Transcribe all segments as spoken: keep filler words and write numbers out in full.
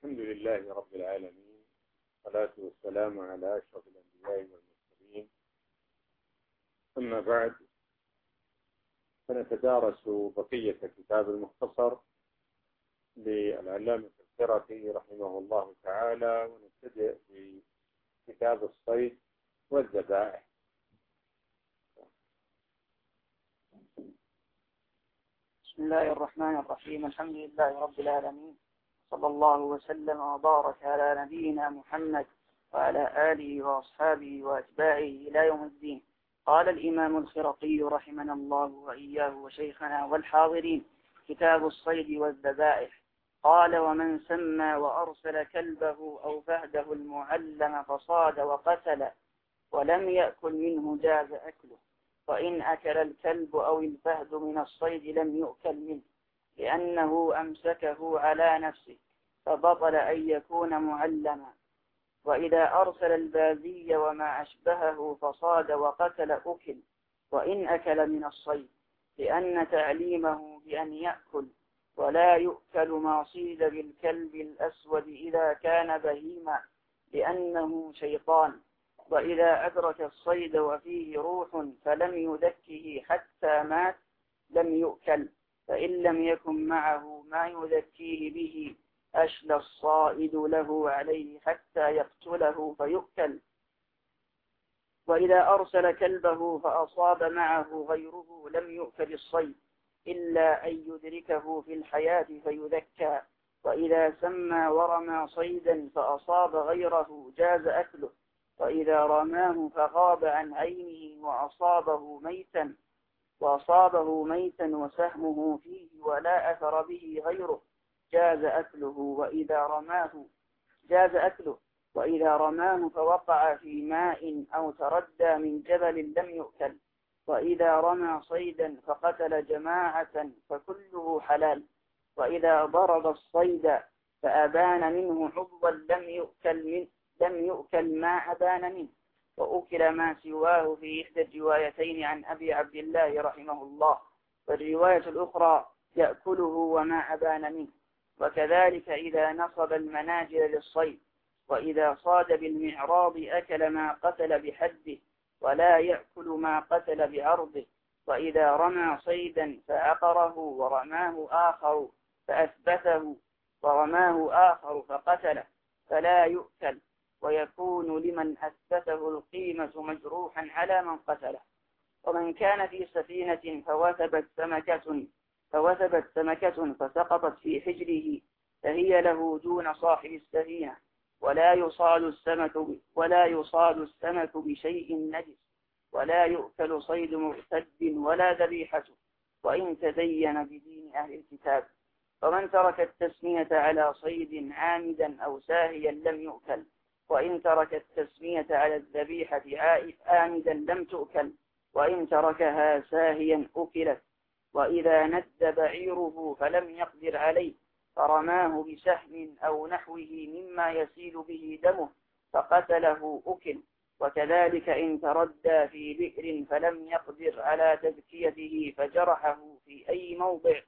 الحمد لله رب العالمين، والصلاة والسلام على أشرف الأنبياء والمرسلين. أما بعد، فنتدارس بقية كتاب المختصر للعلامة القرافي رحمه الله تعالى، ونبتدئ بكتاب الصيد والذبائح. بسم الله الرحمن الرحيم. الحمد لله رب العالمين، صلى الله وسلم وبارك على نبينا محمد وعلى آله وأصحابه وأتباعه إلى يوم الدين. قال الإمام الخرقي رحمنا الله وإياه وشيخنا والحاضرين: كتاب الصيد والذبائح. قال: ومن سمى وأرسل كلبه أو فهده المعلم فصاد وقتل ولم يأكل منه جاز أكله، وإن أكل الكلب أو الفهد من الصيد لم يؤكل منه، لأنه أمسكه على نفسه فبطل أن يكون معلما. وإذا أرسل البازي وما أشبهه فصاد وقتل أكل، وإن أكل من الصيد، لأن تعليمه بأن يأكل. ولا يؤكل ما صيد بالكلب الأسود إذا كان بهيما، لأنه شيطان. وإذا أدرك الصيد وفيه روح فلم يذكه حتى مات لم يؤكل، فإن لم يكن معه ما يذكيه به أشلى الصائد له عليه حتى يقتله فيؤكل. وإذا أرسل كلبه فأصاب معه غيره لم يؤكل الصيد، إلا أن يدركه في الحياة فيذكى. وإذا سمى ورمى صيدا فأصاب غيره جاز أكله، وإذا رماه فغاب عن عينه وأصابه ميتا وأصابه ميتا وسهمه فيه ولا أثر به غيره جاز أكله. وإذا رماه جاز أكله وإذا رماه فوقع في ماء أو تردى من جبل لم يؤكل. وإذا رمى صيدا فقتل جماعة فكله حلال. وإذا ضرب الصيد فأبان منه عضوا لم يؤكل منه لم يؤكل ما أبان منه، وأكل ما سواه في إحدى الروايتين عن أبي عبد الله رحمه الله، والرواية الأخرى يأكله وما أبان منه. وكذلك إذا نصب المناجل للصيد، وإذا صاد بالمعراض أكل ما قتل بحده، ولا يأكل ما قتل بعرضه. وإذا رمى صيدا فعقره ورماه آخر فأثبته ورماه آخر فقتله فلا يؤكل، ويكون لمن أثبته القيمة مجروحا على من قتله. ومن كان في سفينة فوثبت سمكة فوثبت سمكة فسقطت في حجره فهي له دون صاحب السفينة، ولا يصاد السمك ولا يصاد السمك بشيء نجس، ولا يؤكل صيد مرتد ولا ذبيحته، وإن تدين بدين أهل الكتاب. ومن ترك التسمية على صيد عامدا أو ساهيا لم يؤكل، وإن ترك التسمية على الذبيحة عامدا لم تؤكل، وإن تركها ساهيا أكلت. وإذا ند بعيره فلم يقدر عليه فرماه بسهم أو نحوه مما يسيل به دمه فقتله أكل. وكذلك إن تردى في بئر فلم يقدر على تزكيته فجرحه في أي موضع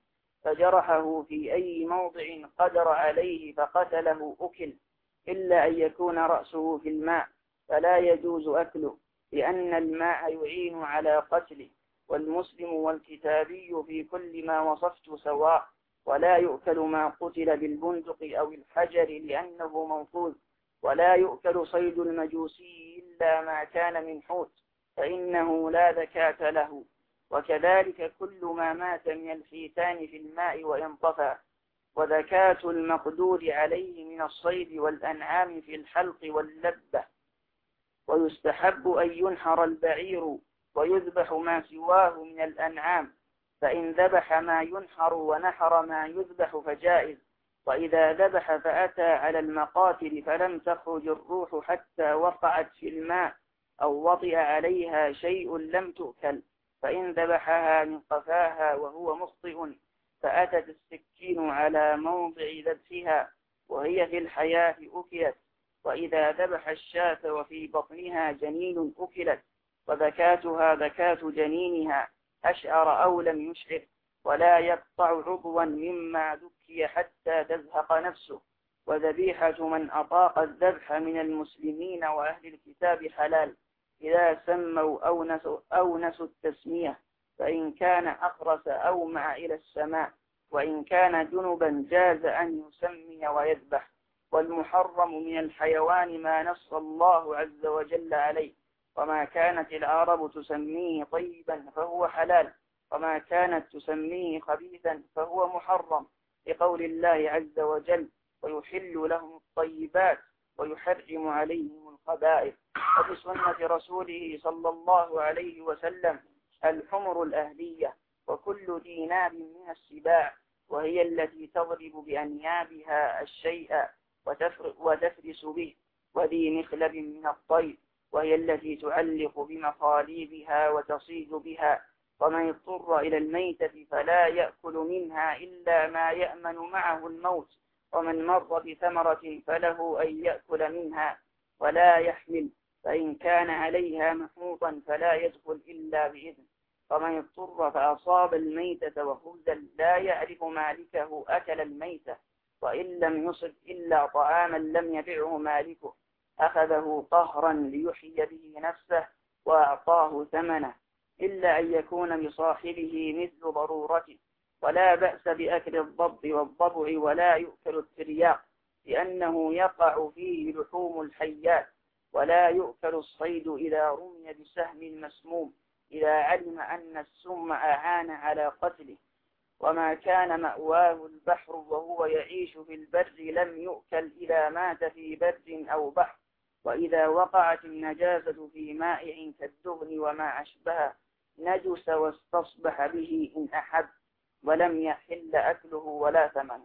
فجرحه في أي موضع قدر عليه فقتله أكل، إلا أن يكون رأسه في الماء فلا يجوز أكله، لأن الماء يعين على قتله. والمسلم والكتابي في كل ما وصفت سواء، ولا يؤكل ما قتل بالبندق أو الحجر لأنه منفوذ. ولا يؤكل صيد المجوسي إلا ما كان من حوت، فإنه لا ذكاة له. وكذلك كل ما مات من الحيتان في الماء وينطفى. وذكاة المقدور عليه من الصيد والأنعام في الحلق واللبة. ويستحب أن ينحر البعير ويذبح ما سواه من الأنعام، فإن ذبح ما ينحر ونحر ما يذبح فجائز. وإذا ذبح فأتى على المقاتل فلم تخرج الروح حتى وقعت في الماء أو وطئ عليها شيء لم تؤكل، فإن ذبحها من قفاها وهو مخطئ فأتت السكين على موضع ذبحها وهي في الحياة أكلت. وإذا ذبح الشاة وفي بطنها جنين أكلت، وذكاتها ذكاة جنينها أشعر أو لم يشعر، ولا يقطع عضوا مما ذكي حتى تزهق نفسه، وذبيحة من أطاق الذبح من المسلمين وأهل الكتاب حلال إذا سموا أو نسوا, أو نسوا التسمية، فإن كان أخرس أومع إلى السماء، وإن كان جنبا جاز أن يسمي ويذبح. والمحرم من الحيوان ما نص الله عز وجل عليه، وما كانت العرب تسميه طيبا فهو حلال، وما كانت تسميه خبيثا فهو محرم، لقول الله عز وجل: ويحل لهم الطيبات ويحرم عليهم الخبائث. وفي سنة رسوله صلى الله عليه وسلم: الحمر الأهلية وكل ذي ناب من السباع، وهي التي تضرب بأنيابها الشيء وتفرس به، وذي مخلب من الطير، وهي التي تعلق بمخاليبها وتصيد بها. ومن اضطر إلى الميتة فلا يأكل منها إلا ما يأمن معه الموت، ومن مر بثمرة فله أن يأكل منها ولا يحمل، فإن كان عليها محوطا فلا يدخل إلا بإذن. ومن اضطر فأصاب الميتة وخبزا لا يعرف مالكه أكل الميتة، وإن لم يصب إلا طعاما لم يبعه مالكه أخذه قهرا ليحيي به نفسه وأعطاه ثمنه، إلا أن يكون بصاحبه مثل ضرورته. ولا بأس بأكل الضب والضبع، ولا يؤكل الترياق لأنه يقع فيه لحوم الحيات. ولا يؤكل الصيد إذا رمي بسهم مسموم إذا علم أن السم أعان على قتله. وما كان مأواه البحر وهو يعيش في البر لم يؤكل إذا مات في بر أو بحر. وإذا وقعت النجاسة في مائع كالدهن وما أشبه نجس واستصبح به إن أحب، ولم يحل أكله ولا ثمنه.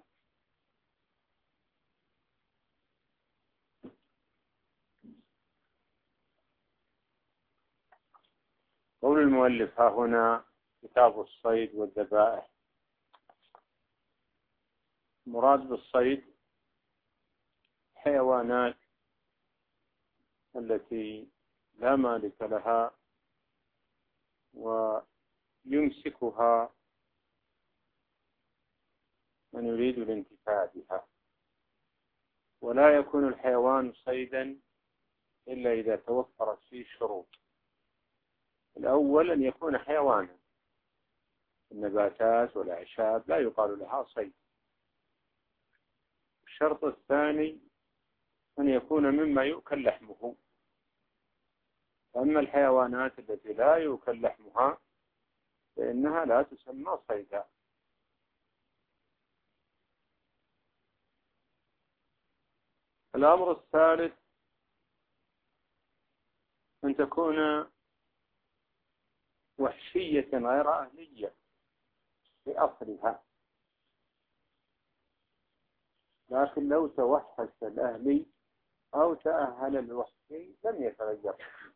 قول المؤلف ها هنا كتاب الصيد والذبائح. مراد بالصيد حيوانات التي لا مالك لها ويمسكها من يريد الانتفاع بها، ولا يكون الحيوان صيدا إلا إذا توفرت فيه شروط. الأول أن يكون حيوانا، النباتات والأعشاب لا يقال لها صيد. الشرط الثاني أن يكون مما يؤكل لحمه. أما الحيوانات التي لا يؤكل لحمها فإنها لا تسمى صيدا. الأمر الثالث أن تكون وحشية غير أهلية في أصلها، لكن لو توحش الأهلي أو تأهل الوحشي لم يتغير.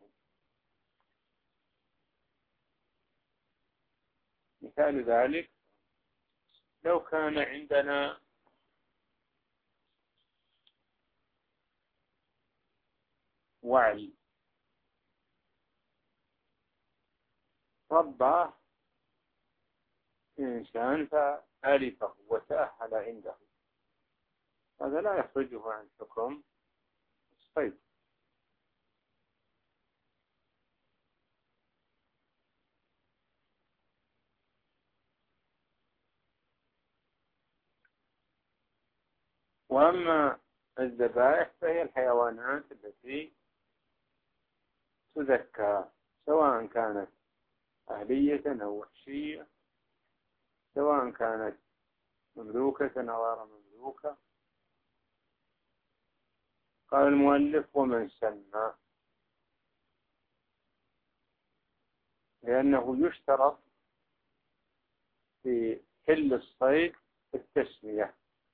مثال ذلك لو كان عندنا وعي رباه إنسان فألفه وتأهل عنده، هذا لا يخرجه عن حكم الصيد. وأما الذبائح فهي الحيوانات التي تذكى، سواء كانت أهلية أو وحشية، سواء كانت مملوكة أو غير مملوكة. قال المؤلف: ومن سمى، لأنه يشترط في حل الصيد التسمية،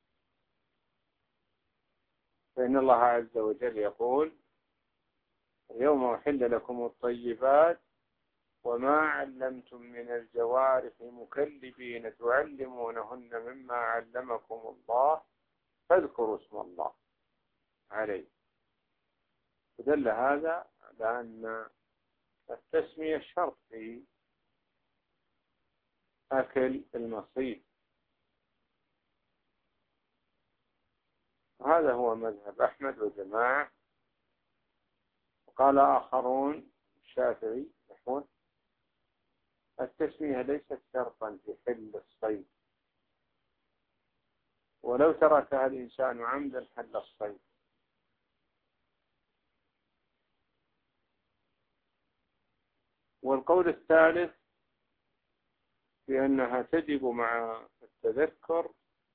فإن الله عز وجل يقول: اليوم أحل لكم الطيبات وما علمتم من الجوارح مكلبين تعلمونهن مما علمكم الله فاذكروا اسم الله عليه. فدل هذا على أن التسمية شرط في أكل المصيد. هذا وهذا هو مذهب أحمد وجماعة. وقال آخرون الشافعي يقول التسمية ليست شرطا في حل الصيد، ولو تركها الإنسان عمدا حل الصيد. والقول الثالث بأنها تجب مع التذكر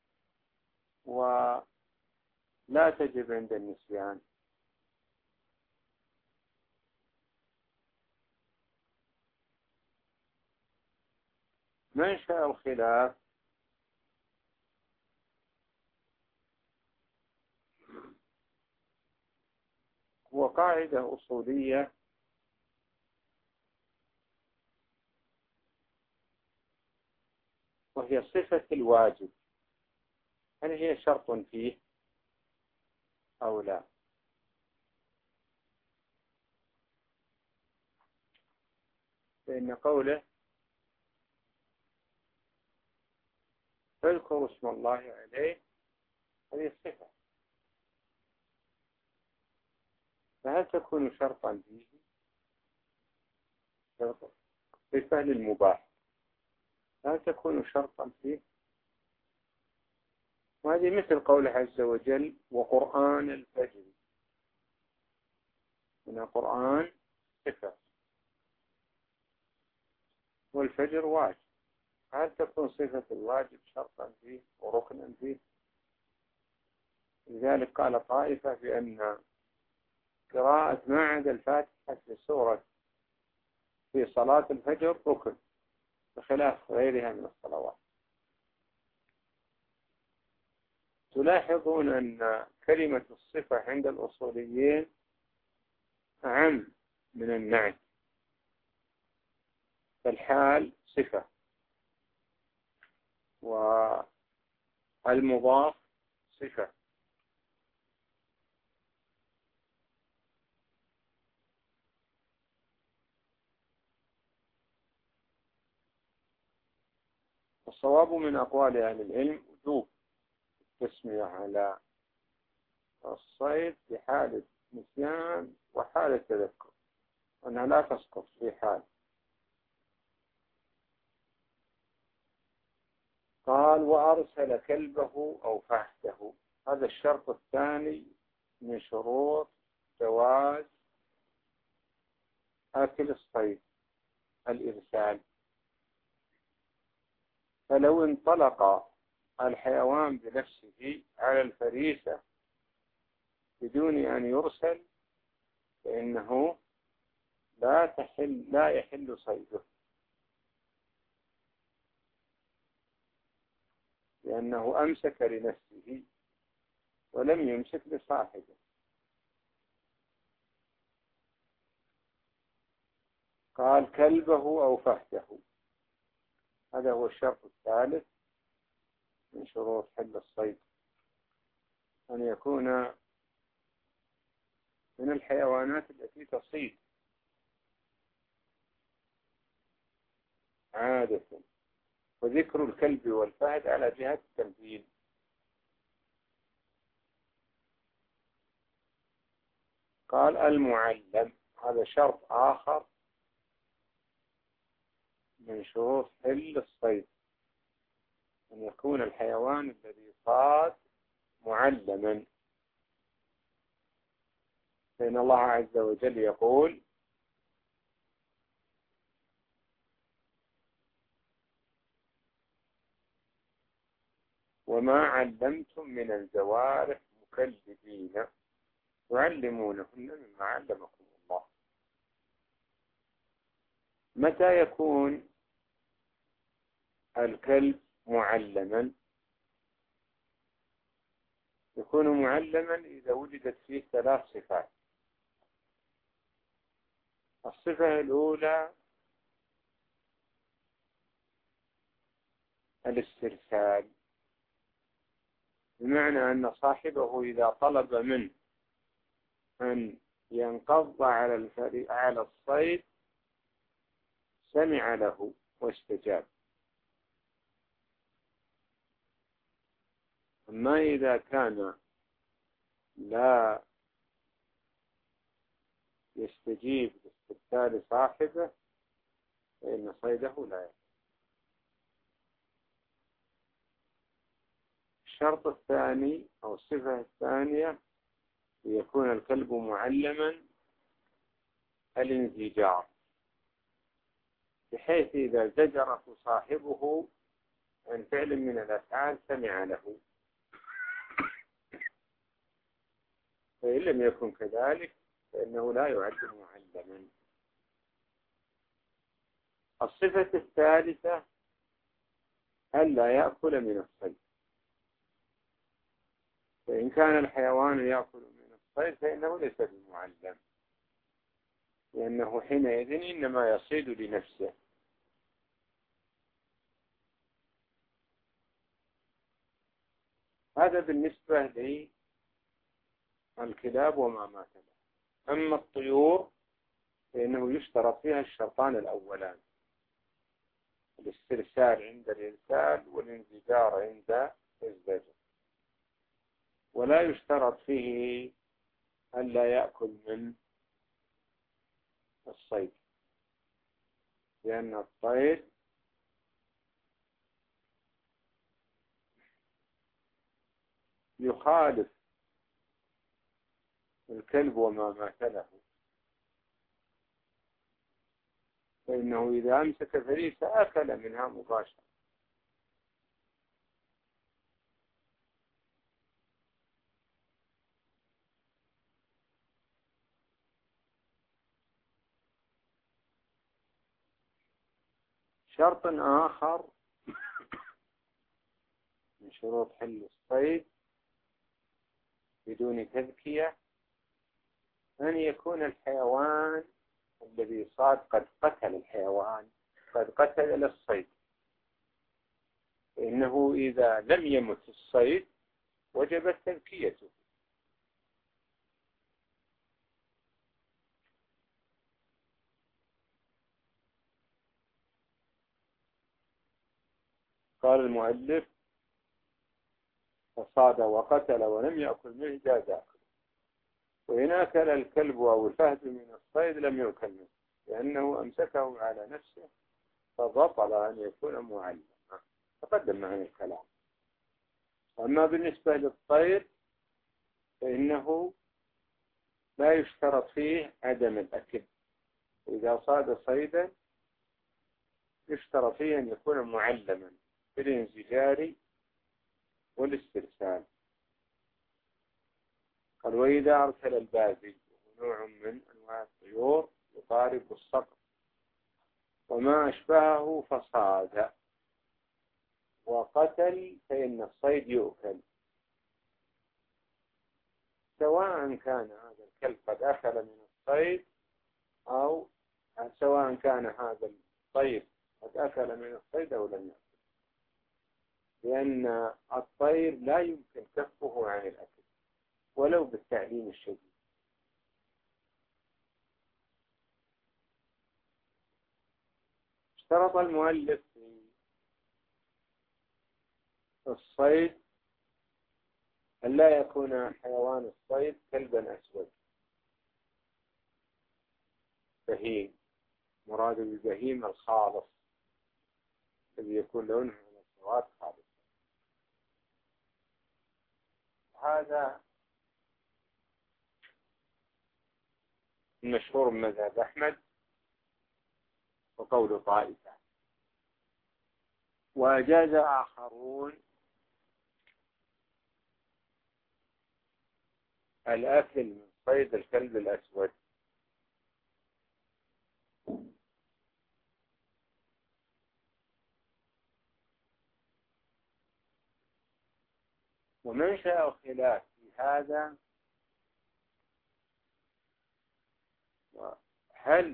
ولا تجب عند النسيان. منشأ الخلاف هو قاعدة أصولية وهي صفة الواجب، هل هي شرط فيه أو لا؟ فإن قوله فاذكروا اسم الله عليه هذه الصفة، فهل تكون شرطا فيه؟ صفة للمباح هل تكون شرطا فيه؟ وهذه مثل قوله عز وجل وقرآن الفجر، من القرآن صفة والفجر واجب، هل تكون صفة الواجب شرطا فيه وركنا فيه؟ لذلك قال طائفة بأن قراءة ما عدا الفاتحة في سورة في صلاة الفجر ركن بخلاف غيرها من الصلوات. تلاحظون أن كلمة الصفة عند الأصوليين أعم من النعت، فالحال صفة والمضاف صفة. الصواب من أقوال أهل العلم وجوب التسمية على الصيد في حالة نسيان وحالة تذكر، وأنها لا تسقط في حال. قال وأرسل كلبه أو فحشه، هذا الشرط الثاني من شروط جواز أكل الصيد الإرسال. فلو انطلق الحيوان بنفسه على الفريسة بدون أن يرسل فإنه لا تحل لا يحل صيده، لأنه أمسك لنفسه ولم يمسك لصاحبه. قال كلبه أو فحشه، هذا هو الشرط الثالث من شروط حل الصيد، أن يكون من الحيوانات التي تصيد عادة، وذكر الكلب والفهد على جهة التمثيل. قال المعلم، هذا شرط آخر من شروط حل الصيد، أن يكون الحيوان الذي صاد معلما، فإن الله عز وجل يقول وما علمتم من الجوارح مكلبين تعلمونهن مما علمكم الله. متى يكون الكلب معلما؟ يكون معلما إذا وجدت فيه ثلاث صفات. الصفة الأولى الاسترسال، بمعنى أن صاحبه إذا طلب منه أن ينقض على الفري... على الصيد سمع له واستجاب. أما إذا كان لا يستجيب لاستبدال صاحبه فإن صيده لا يكون. الشرط الثاني أو الصفة الثانية يكون الكلب معلما الانزجار، بحيث إذا زجره صاحبه عن فعل من الأفعال سمع له، فإن لم يكن كذلك فإنه لا يعد معلما. الصفة الثالثة ألا يأكل من الصيد، فإن كان الحيوان يأكل من الصيد فإنه ليس بمعلم، لأنه حينئذ إنما يصيد لنفسه. هذا بالنسبة للكلاب وما مات له. أما الطيور فإنه يشترط فيها الشرطان الأولان: الاسترسال عند الإرسال والانزجار عند الزجر، ولا يشترط فيه ألا يأكل من الصيد، لأن الصيد يخالف الكلب وما مات له، فإنه إذا أمسك فريسة أكل منها مباشرة. شرط آخر من شروط حل الصيد بدون تذكية أن يكون الحيوان الذي صاد قد قتل الحيوان، قد قتل الصيد، فإنه إذا لم يمت الصيد وجبت تذكيته. قال المؤلف: فصاد وقتل ولم يأكل منه جاز أكله، وإن أكل الكلب أو الفهد من الصيد لم يؤكل منه، لأنه أمسكه على نفسه فبطل أن يكون معلما. تقدم معنا الكلام. أما بالنسبة للطير فإنه لا يشترط فيه عدم الأكل، إذا صاد صيدا يشترط فيه أن يكون معلما بالانزجار والاسترسال. قال: وإذا أرسل البازي، نوع من أنواع الطيور يقارب الصقر وما أشبهه فصاد وقتل فإن الصيد يؤكل، سواء كان هذا الكلب قد أكل من الصيد أو سواء كان هذا الطير قد أكل من الصيد أو لم يأكل، لأن الطير لا يمكن كفه عن الأكل ولو بالتعليم الشديد. اشترط المؤلف في الصيد أن لا يكون حيوان الصيد كلبا أسود بهيم، مراد بالبهيم الخالص الذي يكون لونه من السواد خالص. هذا المشهور من مذهب أحمد وقول طائفة، وأجاز آخرون الأكل من صيد الكلب الأسود. ومنشأ الخلاف في هذا هل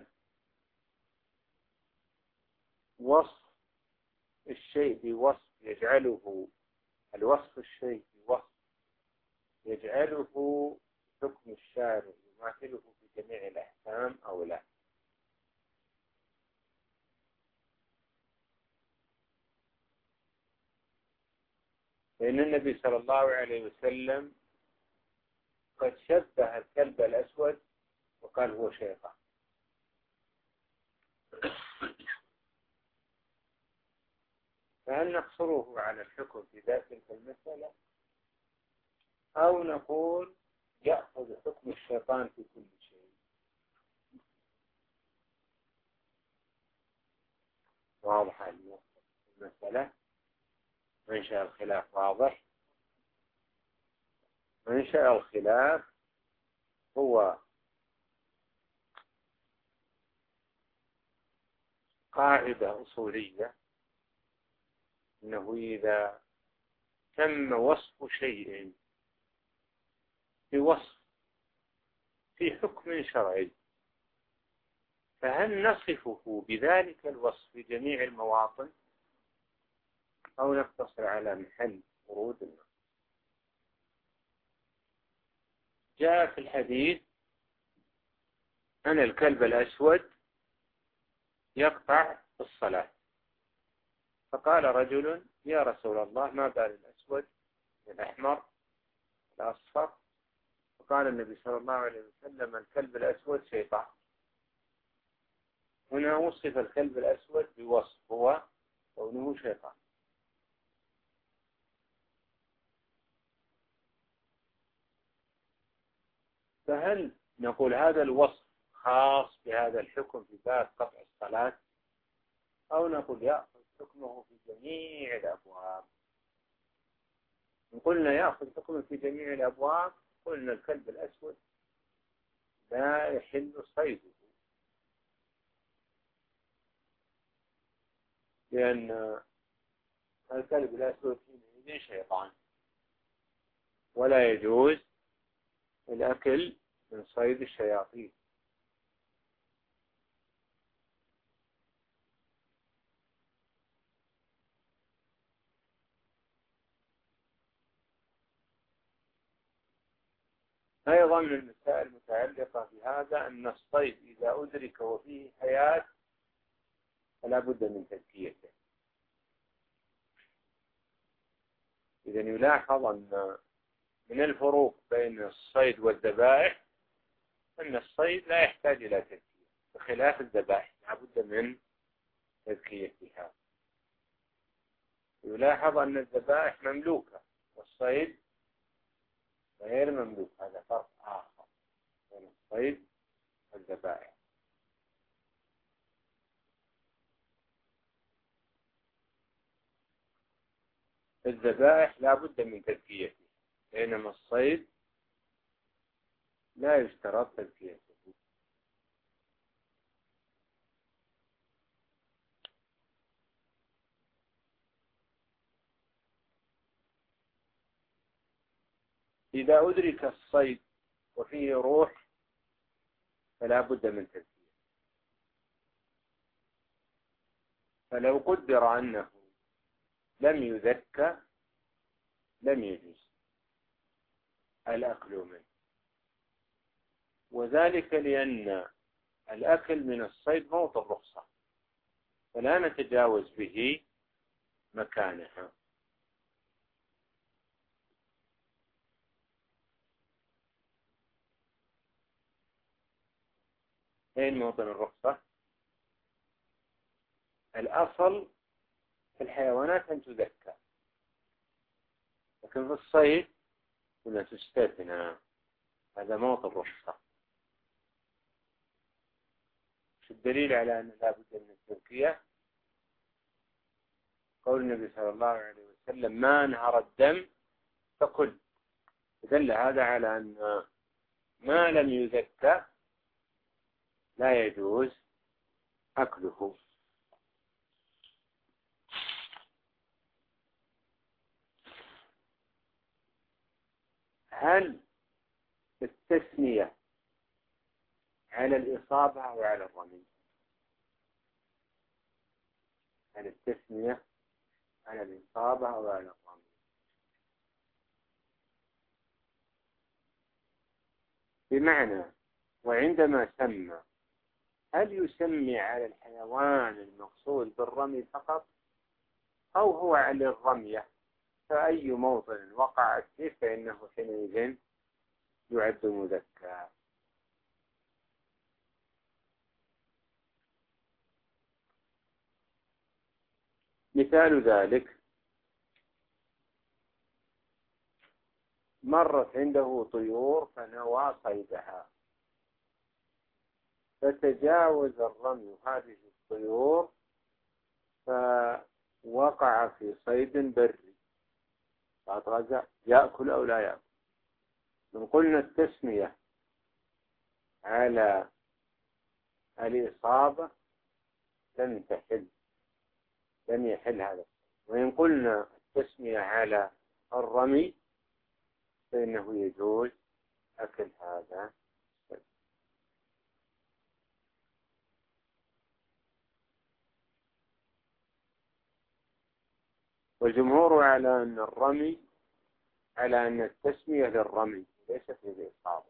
وصف الشيء بوصف يجعله الوصف الشيء بوصف يجعله حكم الشارع يماثله في جميع الأحكام أو لا. لأن النبي صلى الله عليه وسلم قد شبه الكلب الأسود وقال هو شيطان. فهل نقصره على الحكم في ذات المسألة أو نقول يأخذ حكم الشيطان في كل شيء؟ واضح المسألة؟ منشأ الخلاف واضح. منشأ الخلاف هو قاعدة أصولية أنه إذا تم وصف شيء بوصف في حكم شرعي فهل نصفه بذلك الوصف في جميع المواطن أو نقتصر على محل ورود النص؟ جاء في الحديث أن الكلب الأسود يقطع الصلاة، فقال رجل يا رسول الله ما بال الأسود الأحمر الأصفر؟ فقال النبي صلى الله عليه وسلم الكلب الأسود شيطان. هنا وصف الكلب الأسود بوصف هو كونه شيطان. فهل نقول هذا الوصف خاص بهذا الحكم في باب قطع الصلاة أو نقول يأخذ حكمه في جميع الأبواب؟ إن قلنا يأخذ حكمه في جميع الأبواب قلنا الكلب الأسود لا يحل صيده، لأن الكلب الأسود حينئذ شيطان ولا يجوز الأكل من صيد الشياطين. أيضا من المسائل المتعلقة بهذا أن الصيد إذا أدرك وفيه حياة فلا بد من تزكيته. إذا يلاحظ أن من الفروق بين الصيد والذبائح أن الصيد لا يحتاج إلى تزكية بخلاف الذبائح لا بد من تزكيتها. يلاحظ أن الذبائح مملوكة والصيد غير مملوك، هذا فرق آخر بين الصيد والذبائح. الذبائح لا بد من تزكيته بينما الصيد لا يشترط تزكيته. إذا أدرك الصيد وفيه روح فلا بد من تزكيته. فلو قدر أنه لم يذكى لم يجوز الأكل منه، وذلك لأن الأكل من الصيد موطن الرخصة فلا نتجاوز به مكانها. أين موطن الرخصة؟ الأصل في الحيوانات أن تذكى، لكن في الصيد ولا تستثنى، هذا موطن الرخصة. شو الدليل على أن لا بد من التزكية؟ قول النبي صلى الله عليه وسلم ما نهر الدم فكل. دل هذا على أن ما لم يزكى لا يجوز أكله. هل التسمية على الإصابة أو على الرمي؟ هل التسمية على الإصابة أو على الرمي؟ بمعنى وعندما سمى هل يسمي على الحيوان المقصود بالرمي فقط أو هو على الرمية؟ فأي موطن وقعت فيه فإنه حينئذ يعد مذكر. مثال ذلك: مرت عنده طيور فنوى صيدها، فتجاوز الرمي هذه الطيور فوقع في صيد بري، فأتغذى يأكل أو لا يأكل. من قلنا التسمية على الإصابة لم تحل، لم يحل هذا. وإن قلنا التسمية على الرمي فإنه يجوز أكل هذا. والجمهور على أن الرمي على أن التسمية للرمي ليست للإصابة.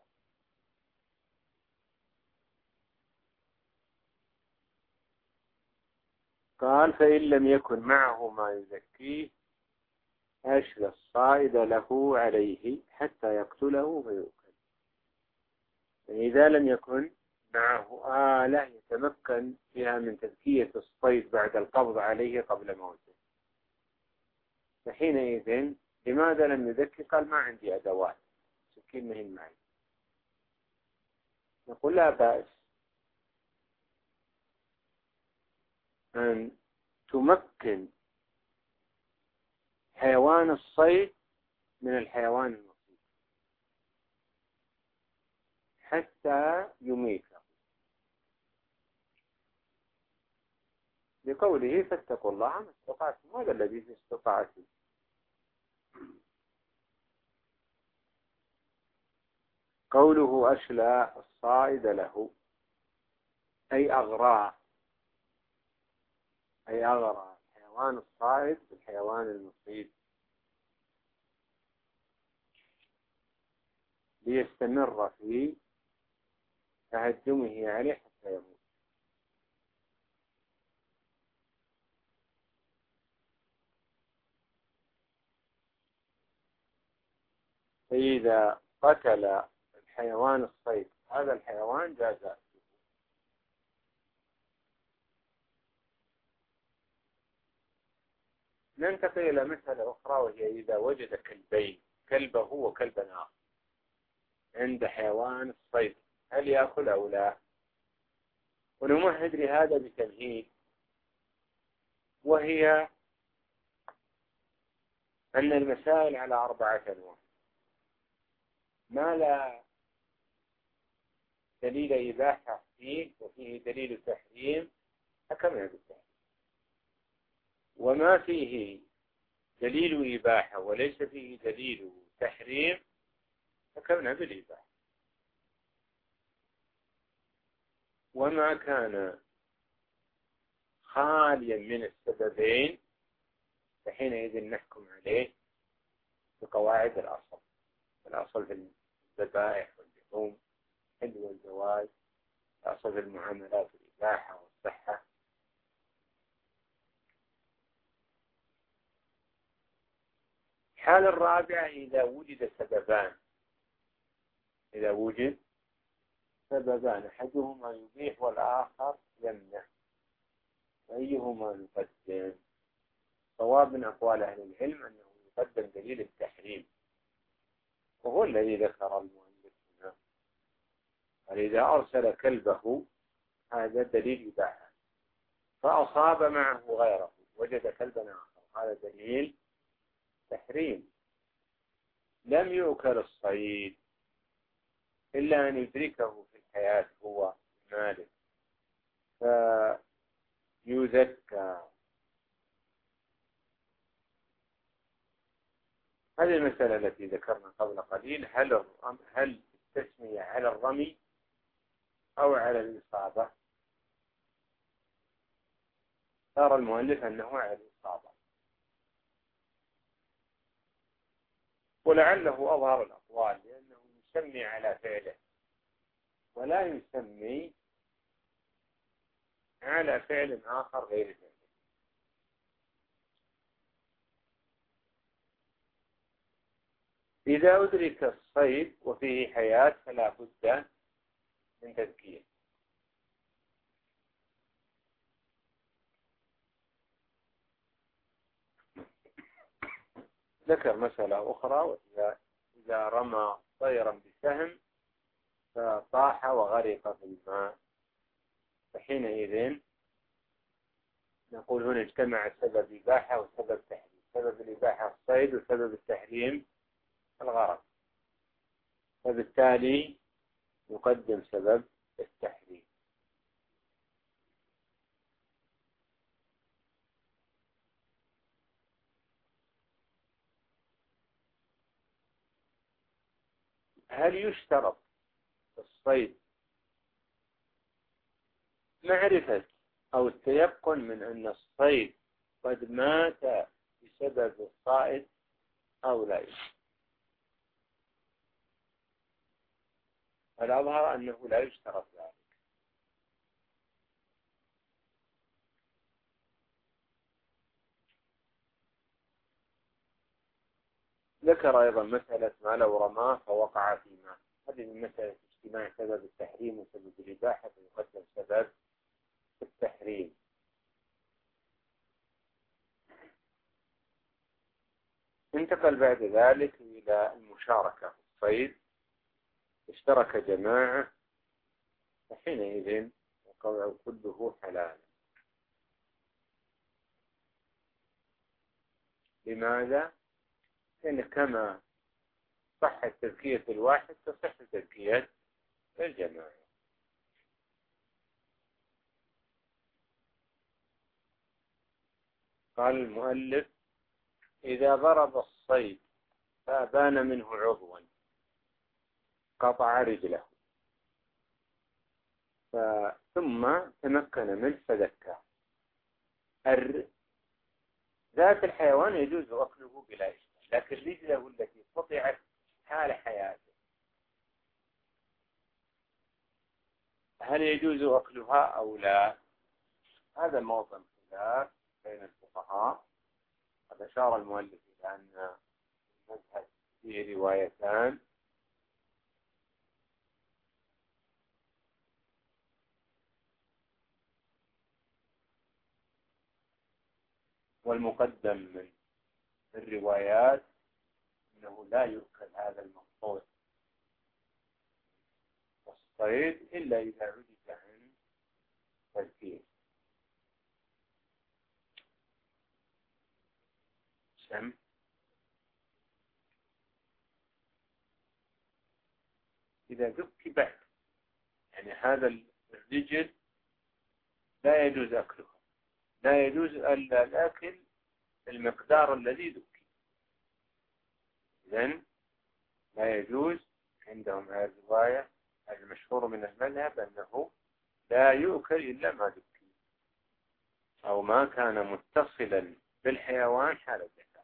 قال: فإن لم يكن معه ما يزكيه أشلى الصائد له عليه حتى يقتله فيؤكل. يعني إذا لم يكن معه آلة يتمكن بها من تزكية الصيد بعد القبض عليه قبل موته، فحينئذ لماذا لم يزكي؟ قال: ما عندي أدوات، سكين مهن معي. نقول: لا بأس أن تمكن حيوان الصيد من الحيوان المصيد حتى يميته، لقوله: فاتقوا الله ما استطعتم. هذا الذي في استطاعته. قوله: أشلى الصائد له أي أغراه، أي أغرى الحيوان الصائد بالحيوان المصيد ليستمر في تهجمه عليه حتى يموت. فإذا قتل الحيوان الصيد هذا الحيوان جاز أكله. ننتقل إلى مسألة أخرى، وهي إذا وجد كلبين، كلبه وكلب آخر عند حيوان الصيد، هل يأكل أو لا؟ ونمهد لهذا بتمهيد، وهي أن المسائل على أربعة أنواع: ما لا دليل إباحة فيه وفيه دليل تحريم حكمنا بالتحريم، وما فيه دليل إباحة وليس فيه دليل تحريم حكمنا بالإباحة. وما كان خاليا من السببين فحينئذ نحكم عليه بقواعد الأصل. الأصل في الذبائح واللحوم الحل والجواز، الأصل في المعاملات الإباحة والصحة. الحالة الرابعة إذا وجد سببان، إذا وجد سببان أحدهما يبيح والآخر يمنع، أيهما نقدم؟ صواب من أقوال أهل العلم أنه يقدم دليل التحريم، وهو الذي ذكر المؤلف هنا. فإذا أرسل كلبه هذا دليل إباحة، فأصاب معه غيره وجد كلبا آخر، هذا دليل تحريم. لم يؤكل الصيد إلا أن يدركه في الحياة هو مالك فيزكى. هذه المسألة التي ذكرنا قبل قليل: هل هل التسمية على الرمي أو على الإصابة؟ صار المؤلف أنه على الإصابة، ولعله أظهر الأقوال، لأنه يسمي على فعله ولا يسمي على فعل آخر غير فعله. إذا أدرك الصيد وفيه حياة فلا بد من تذكية. ذكر مسألة أخرى، وإذا إذا رمى طيرا بسهم فطاح وغرق في الماء، فحينئذ نقول هنا اجتمع سبب إباحة وسبب تحريم. سبب الإباحة الصيد وسبب التحريم الغرق، فبالتالي يقدم سبب التحريم. هل يشترط في الصيد معرفة أو التيقن من أن الصيد قد مات بسبب الصائد أو لا يشترط؟ الأظهر أنه لا يشترط ذلك. ذكر أيضا مسألة ما لو رماه فوقع في ماء. هذه من مسألة اجتماع سبب التحريم وسبب الإباحة، فيقدم سبب التحريم. انتقل بعد ذلك إلى المشاركة في الصيد. اشترك جماعة، فحينئذ القطع كله حلال. لماذا؟ لأن كما صحت تزكية الواحد تصح تزكية الجماعة. قال المؤلف: إذا ضرب الصيد فأبان منه عضوا قطع رجله، ثم تمكن منه فذكاه. ذات الحيوان يجوز أكله بلا إشكال، لكن رجله التي قطعت حال حياته هل يجوز أكلها أو لا؟ هذا موطن خلاف بين الفقهاء. قد أشار المؤلف إلى أن المذهب فيه روايتان، والمقدم من الروايات أنه لا يؤكل هذا المقطوع والصيد إلا إذا عجز عن تذكير. سم إذا ذكي بعد، يعني هذا الرجل لا يجوز أكله، لا يجوز الأكل المقدار الذي ذكي، إذن لا يجوز. عندهم هذه الرواية المشهور من المذهب أنه لا يؤكل إلا ما ذكي أو ما كان متصلا بالحيوان حال الزكاة.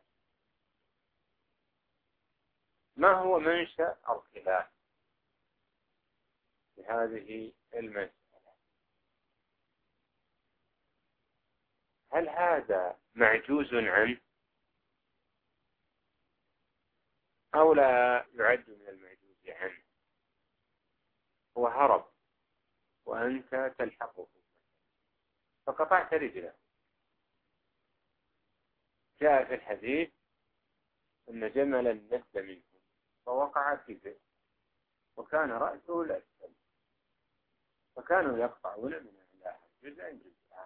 ما هو منشأ الخلاف في هذه المسألة؟ هل هذا معجوز عنه أو لا يعد من المعجوز عنه؟ هو هرب وأنت تلحقه فقطعت رجله. جاء في الحديث أن جملا ند منه فوقع في بئر وكان رأسه الأسفل، فكانوا يقطعون من أعلاها جزءا جزءا.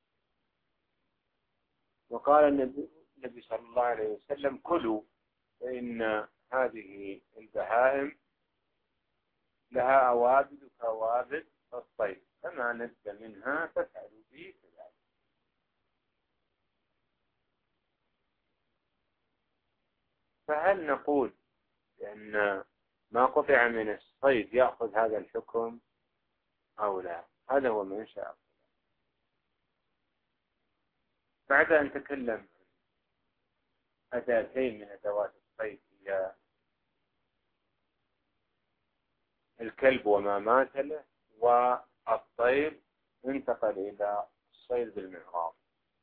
وقال النبي صلى الله عليه وسلم: كلوا، فإن هذه البهائم لها أوابد كوابد الصيد، فما ند منها فافعلوا به كذلك. فهل نقول بأن ما قطع من الصيد يأخذ هذا الحكم أو لا؟ هذا هو منشأ. بعد أن تكلم عن أداتين من أدوات الصيد هي الكلب وما مات له والطير، انتقل إلى الصيد بالمعراض.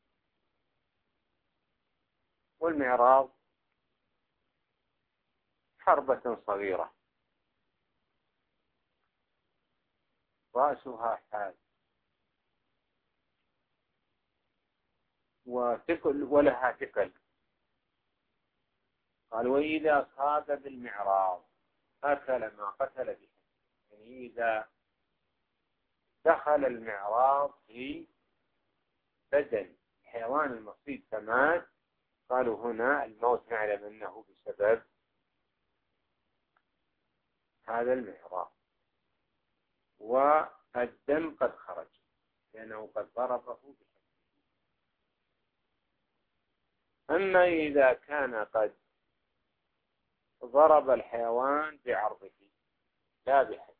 والمعراض حربة صغيرة رأسها حاد وتكل ولها تكل. قال وإذا صاد بالمعراض أكل ما قتل به، يعني إذا دخل المعراض في بدن حيوان المصيد فمات، قالوا هنا الموت نعلم أنه بسبب هذا المعراض، والدم قد خرج لأنه قد ضربه بحد. أما إذا كان قد ضرب الحيوان بعرضه لا بحد،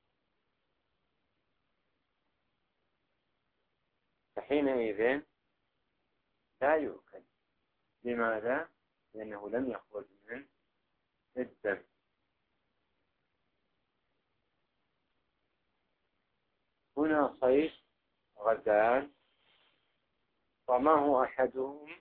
فحينئذ لا يؤكل. لماذا؟ لأنه لم يخرج من الدم. هنا صيد غزال رماه أحدهم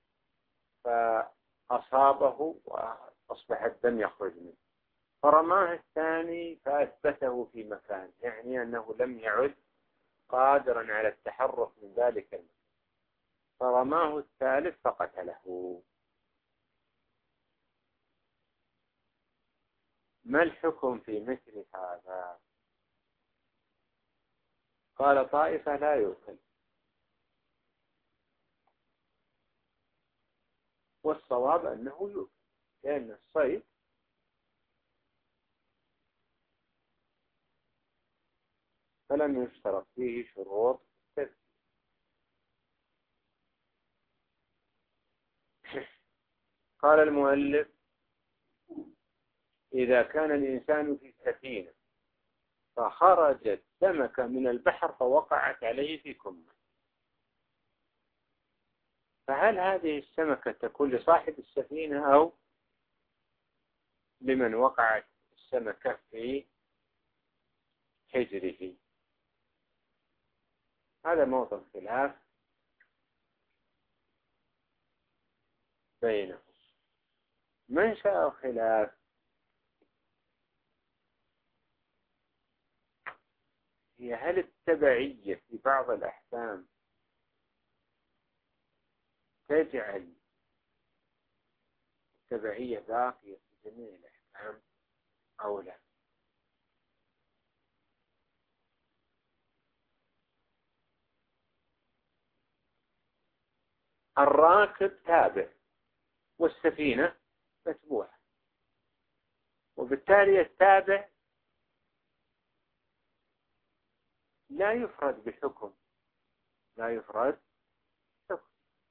فأصابه وأصبح الدم يخرج منه، فرماه الثاني فأثبته في مكان، يعني أنه لم يعد قادرا على التحرك من ذلك المكان، فرماه الثالث فقتله. ما الحكم في مثل هذا؟ قال طائفة لا يؤكل، والصواب أنه يؤكل، لأن الصيد فلم يشترط فيه شروط التذكية. قال المؤلف إذا كان الإنسان في سفينة فخرجت سمكة من البحر فوقعت عليه في كمه، فهل هذه السمكة تكون لصاحب السفينة أو لمن وقعت السمكة في حجره؟ هذا موضع خلاف بينهم. منشأ الخلاف هي هل التبعية في بعض الأحكام تجعل التبعية باقية في جميع الأحكام أو لا؟ الراكب تابع والسفينة متبوعة، وبالتالي التابع لا يفرد بحكم، لا يفرد حكم،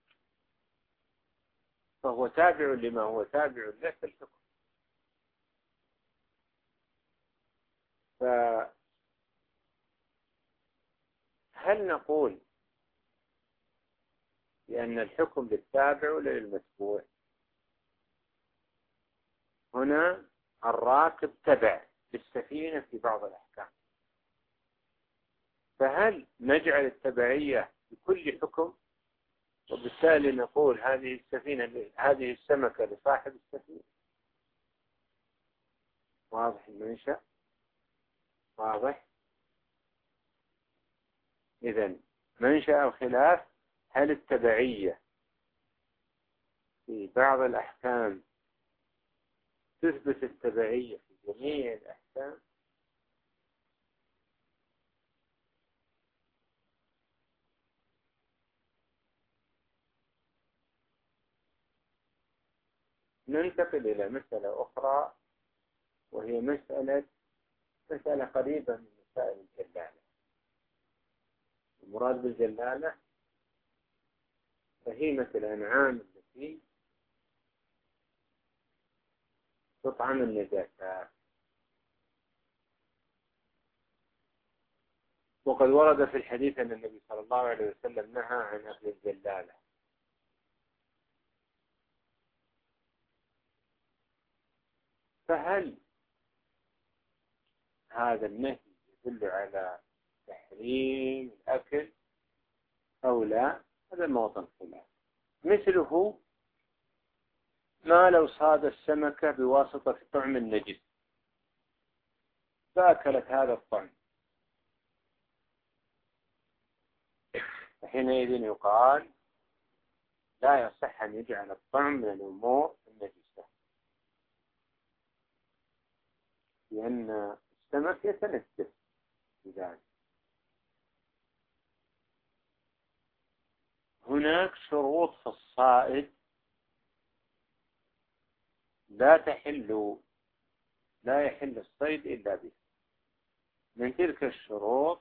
فهو تابع لما هو تابع له في الحكم. فهل نقول بأن الحكم للتابع ولا للمتبوع؟ هنا الراكب تبع للسفينة في بعض الأحكام، فهل نجعل التبعية بكل حكم وبالتالي نقول هذه السفينة هذه السمكة لصاحب السفينة؟ واضح المنشأ؟ واضح؟ إذن منشأ الخلاف هل التبعية في بعض الأحكام تثبت التبعية في جميع الأحكام، ننتقل إلى مسألة أخرى وهي مسألة مسألة قريبة من مسائل الجلالة. المراد بالجلالة بهيمة الأنعام التي تطعم النجاسات. وقد ورد في الحديث أن النبي صلى الله عليه وسلم نهى عن أكل الجلالة. فهل هذا النهي يدل على تحريم الأكل أو لا؟ هذا موضوع خلاف. مثله ما لو صاد السمكة بواسطة طعم النجس فأكلت هذا الطعم، فحينئذ يقال لا يصح أن يجعل الطعم من الأمور النجسة، لأن السمك يتنفس بذلك. هناك شروط في الصائد لا تحل لا يحل الصيد إلا به. من تلك الشروط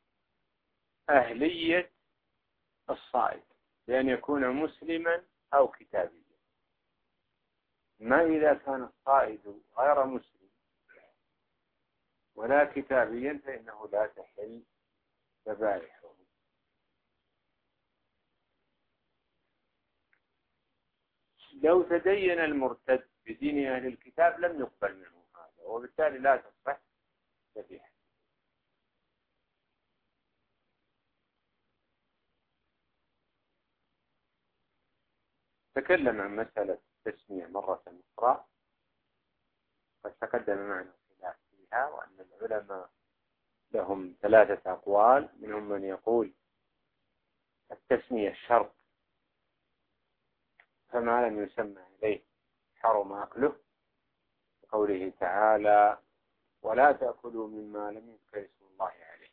أهلية الصائد، بأن يكون مسلما أو كتابيا. ما إذا كان الصائد غير مسلم ولا كتابيا فإنه لا تحل ذبائحه. لو تدين المرتد بدين أهل الكتاب لم يقبل منه هذا، وبالتالي لا تصح ذبيحة. تكلم عن مسألة التسمية مرة أخرى، قد تقدم معنا الخلاف فيها، وأن العلماء لهم ثلاثة أقوال. منهم من يقول التسمية شرط، فما لم يسمى عليه حرم أكله، قوله تعالى ولا تأكلوا مما لم يذكر اسم الله عليه.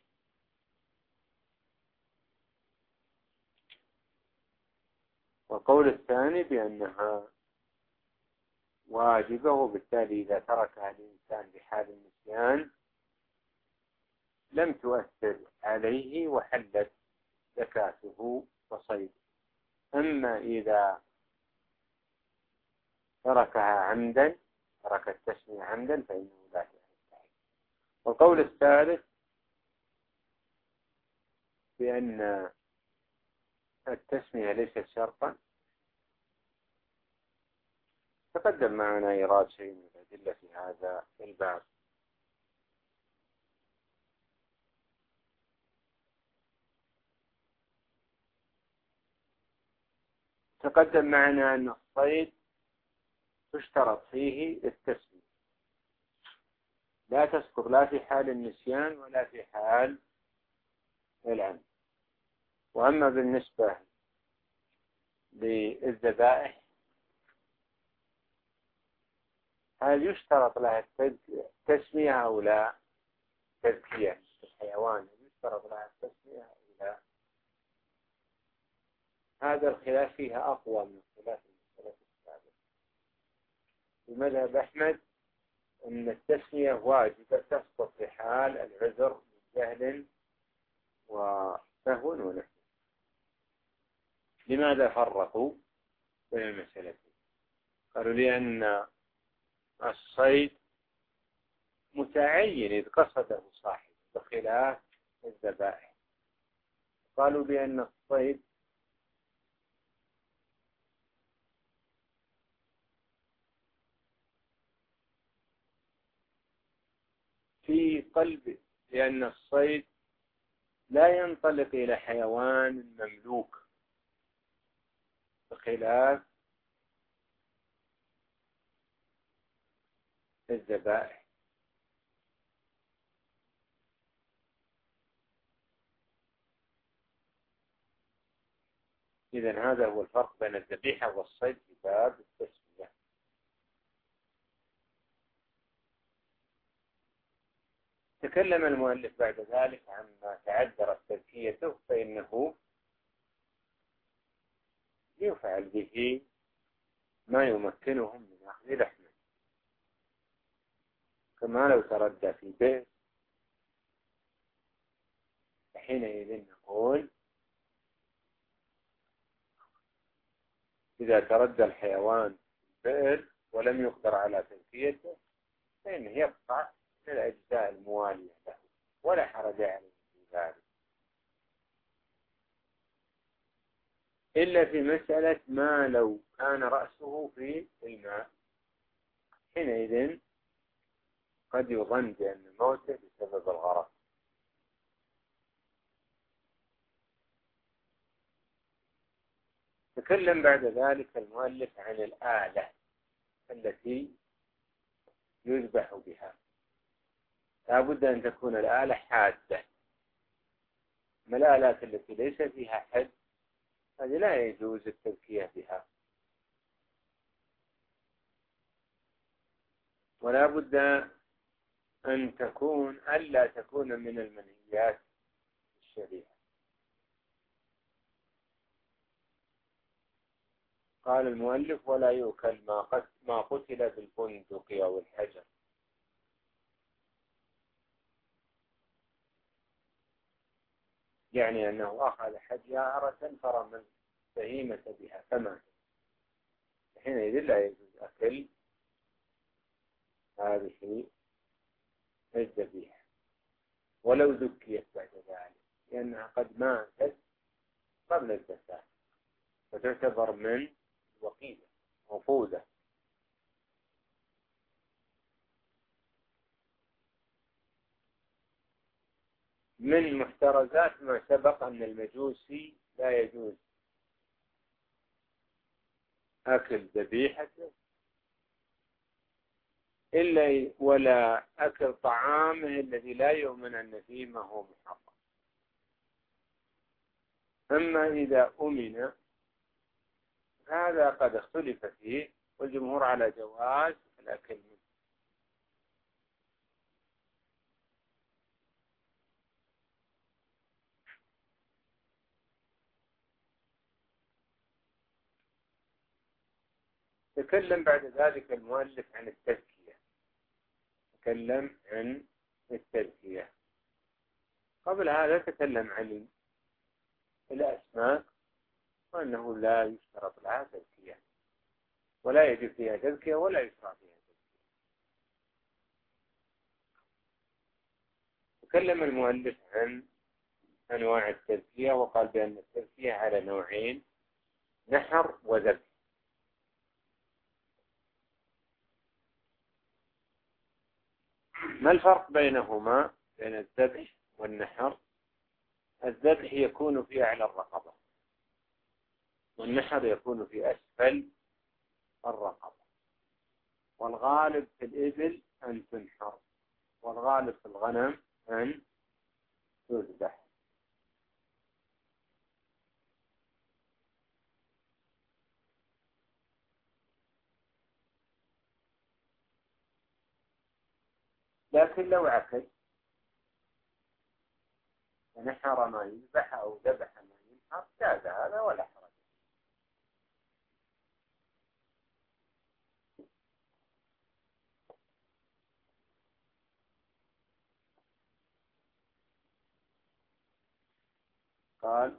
والقول الثاني بأنها واجبة، وبالتالي إذا تركها الإنسان بحال النسيان لم تؤثر عليه وحلت زكاته وصيده. أما إذا تركها عمدا، ترك التسمية عمدا، فإنه لا تحل. والقول الثالث بأن التسمية ليست شرطا، تقدم معنا إيراد شيء من الأدلة في هذا الباب. تقدم معنا أن الصيد تشترط فيه التسمية، لا تسقط لا في حال النسيان ولا في حال العمد. وأما بالنسبة للذبائح هل يشترط لها التسمية أو لا؟ تزكية الحيوان يشترط لها التسمية أو لا؟ هذا الخلاف فيها أقوى من خلاف المسألة السابقة. في مذهب أحمد أن التسمية واجبة تسقط في حال العذر من جهل وسهو ونحو. لماذا فرقوا بين المسألتين؟ قالوا لأن الصيد متعين إذ قصده صاحبه بخلاف الذبائح. قالوا بأن الصيد في قلب، لأن الصيد لا ينطلق إلى حيوان مملوك بخلاف الذبائح. إذن هذا هو الفرق بين الذبيحة والصيد في باب التسمية. تكلم المؤلف بعد ذلك عما تعذرت تزكيته، فإنه يفعل به ما يمكنهم من أخذ لحمه، كما لو تردى في بئر، حينئذ نقول إذا تردى الحيوان في البئر ولم يقدر على تزكيته فإنه يبقى من الأجزاء الموالية له ولا حرج عليه في ذلك، إلا في مسألة ما لو كان رأسه في الماء، حينئذ قد يظن بأن موته بسبب الغرق. تكلم بعد ذلك المؤلف عن الآلة التي يذبح بها، لا بد أن تكون الآلة حادة. ما الآلات التي ليس فيها حد هذه لا يجوز التذكية بها. ولا بد أن تكون ألا تكون من المنهيات الشريعة. قال المؤلف: ولا يؤكل ما قتل بالبندق أو الحجر. يعني أنه أخذ حجارة فرمى بهيمة بها فمات، حينئذ لا يجوز أكل هذه الذبيحة ولو ذكيت بعد ذلك، لأنها قد ماتت قبل الزكاة فتعتبر من وقيدة موقودة. من محترزات ما سبق أن المجوسي لا يجوز أكل ذبيحته إلا ولا أكل طعامه الذي لا يؤمن أن فيه ما هو محرم. أما إذا أمن هذا قد اختلف فيه، والجمهور على جواز الأكل منه. تكلم بعد ذلك المؤلف عن التزكية. تكلم عن التزكية. قبل هذا تكلم عن الأسماك وأنه لا يشترط لها تزكية ولا يجب فيها تزكية ولا يشرع فيها تزكية. تكلم المؤلف عن أنواع التزكية وقال بأن التزكية على نوعين: نحر وذبح. ما الفرق بينهما بين الذبح والنحر؟ الذبح يكون في أعلى الرقبة والنحر يكون في أسفل الرقبة. والغالب في الإبل أن تنحر والغالب في الغنم أن تذبح. لكن لو عكس ونحر ما يذبح أو ذبح ما ينحر جاز هذا ولا حرج. قال: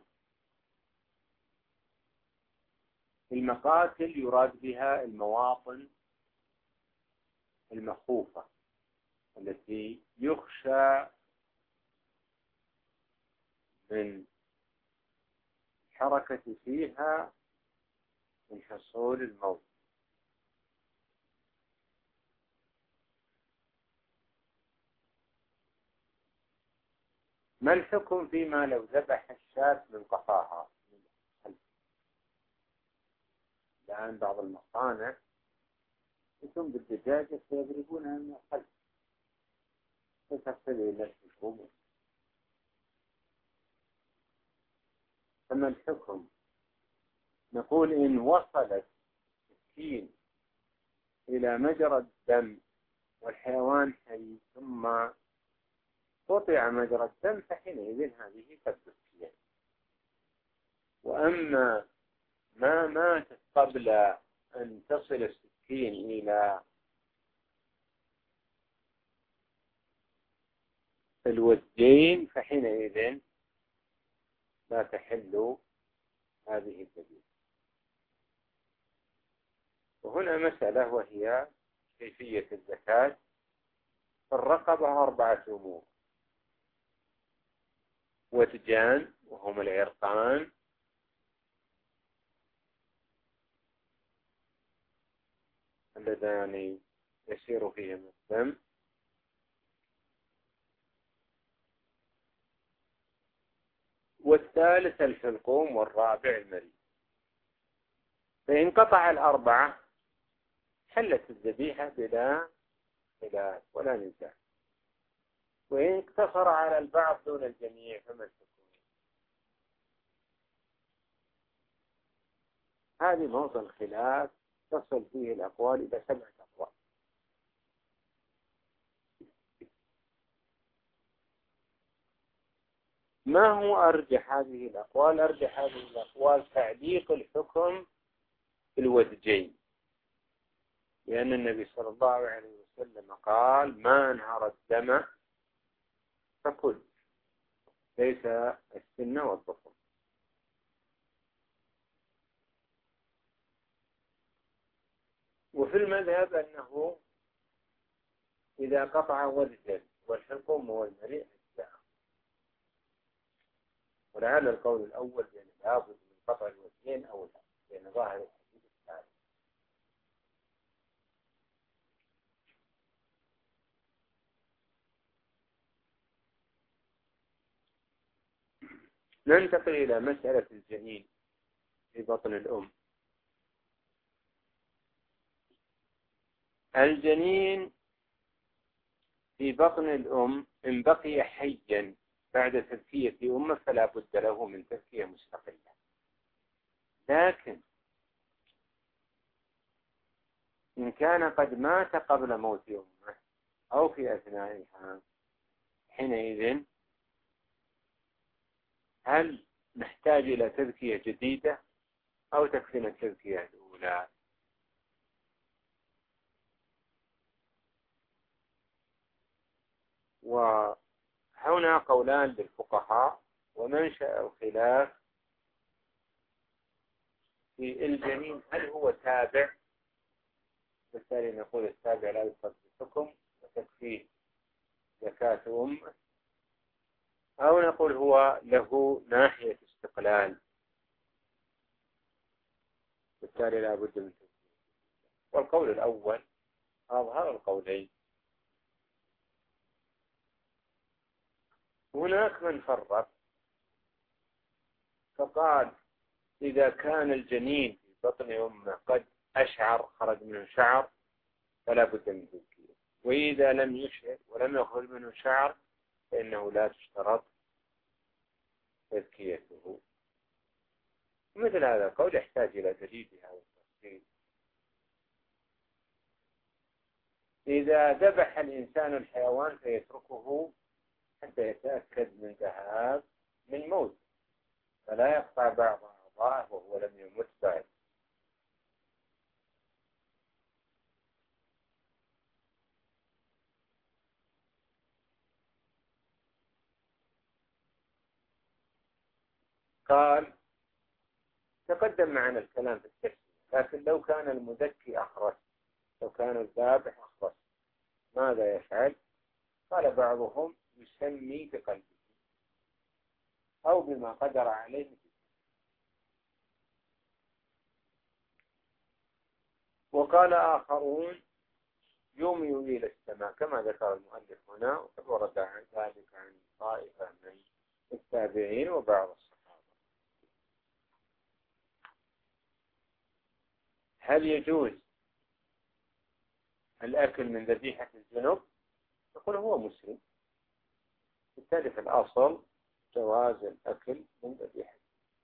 المقاتل يراد بها المواطن المخوفة التي يخشى من الحركة فيها من حصول الموت. ما الحكم فيما لو ذبح الشاة من قفاها؟ الآن بعض المصانع يكون بالدجاجة فيضربونها من الخلف فتصل إلى الشوم. فما الحكم؟ نقول إن وصلت السكين إلى مجرى الدم والحيوان حي ثم قطع مجرى الدم فحينئذ هذه كالتسكية. وأما ما ماتت قبل أن تصل السكين إلى الودين فحينئذ لا تحل هذه الذبيحة. وهنا مسألة وهي كيفية الزكاة. الرقبة أربعة أمور: وتجان وهم العرقان، اللذان يسير فيهما الدم، والثالث الحلقوم، والرابع المريء. فإن قطع الأربعة حلت الذبيحة بلا خلاف ولا نزاع. وإن اقتصر على البعض دون الجميع فما الحكم؟ هذه موضع الخلاف تصل فيه الأقوال إلى سبعة أقوال. ما هو أرجح هذه الأقوال؟ أرجح هذه الأقوال تعليق الحكم بالوجهين، لأن النبي صلى الله عليه وسلم قال: ما انهر الدم فكل، ليس السن والظفر. وفي المذهب أنه إذا قطع وجها والحكم هو المريء أجزاء. ولعل القول الأول بأن لابد من قطع الوجهين أو لا، لأن ظاهر الحديث الثالث. ننتقل إلى مسألة الجنين في بطن الأم. الجنين في بطن الأم إن بقي حيا بعد تزكية أمه فلا بد له من تزكية مستقلة، لكن إن كان قد مات قبل موت أمه أو في أثنائها، حينئذ هل نحتاج إلى تزكية جديدة أو تكفينا التزكية الأولى؟ وهنا قولان للفقهاء، ومنشأ الخلاف في الجنين هل هو تابع، بالتالي نقول التابع لا يفرض بحكم وتكفيه زكاة أمه، أو نقول هو له ناحية استقلال، بالتالي لا بد من تكفيه. والقول الأول أظهر القولين. هناك من فرق فقال: إذا كان الجنين في بطن أمه قد أشعر، خرج منه شعر، فلا بد من تزكية. وإذا لم يشعر ولم يخرج منه شعر فإنه لا تشترط تزكيته. مثل هذا القول يحتاج إلى دليل بهذا التفصيل. إذا ذبح الإنسان الحيوان فيتركه حتى يتأكد من ذهاب من موت، فلا يقطع بعض أعضائه وهو لم يمت بعد. قال: تقدم معنا الكلام في التفسير، لكن لو كان المذكي أخرس، لو كان الذابح أخرس ماذا يفعل؟ قال بعضهم: يسمي بقلبه أو بما قدر عليه. وقال آخرون: يومي إلى السماء، كما ذكر المؤلف هنا، وقد ورد عن ذلك عن طائفة من التابعين وبعض الصحابة. هل يجوز الأكل من ذبيحة الجنوب؟ يقول هو مسلم، بالتالي في الأصل جواز الأكل من ذبيحة.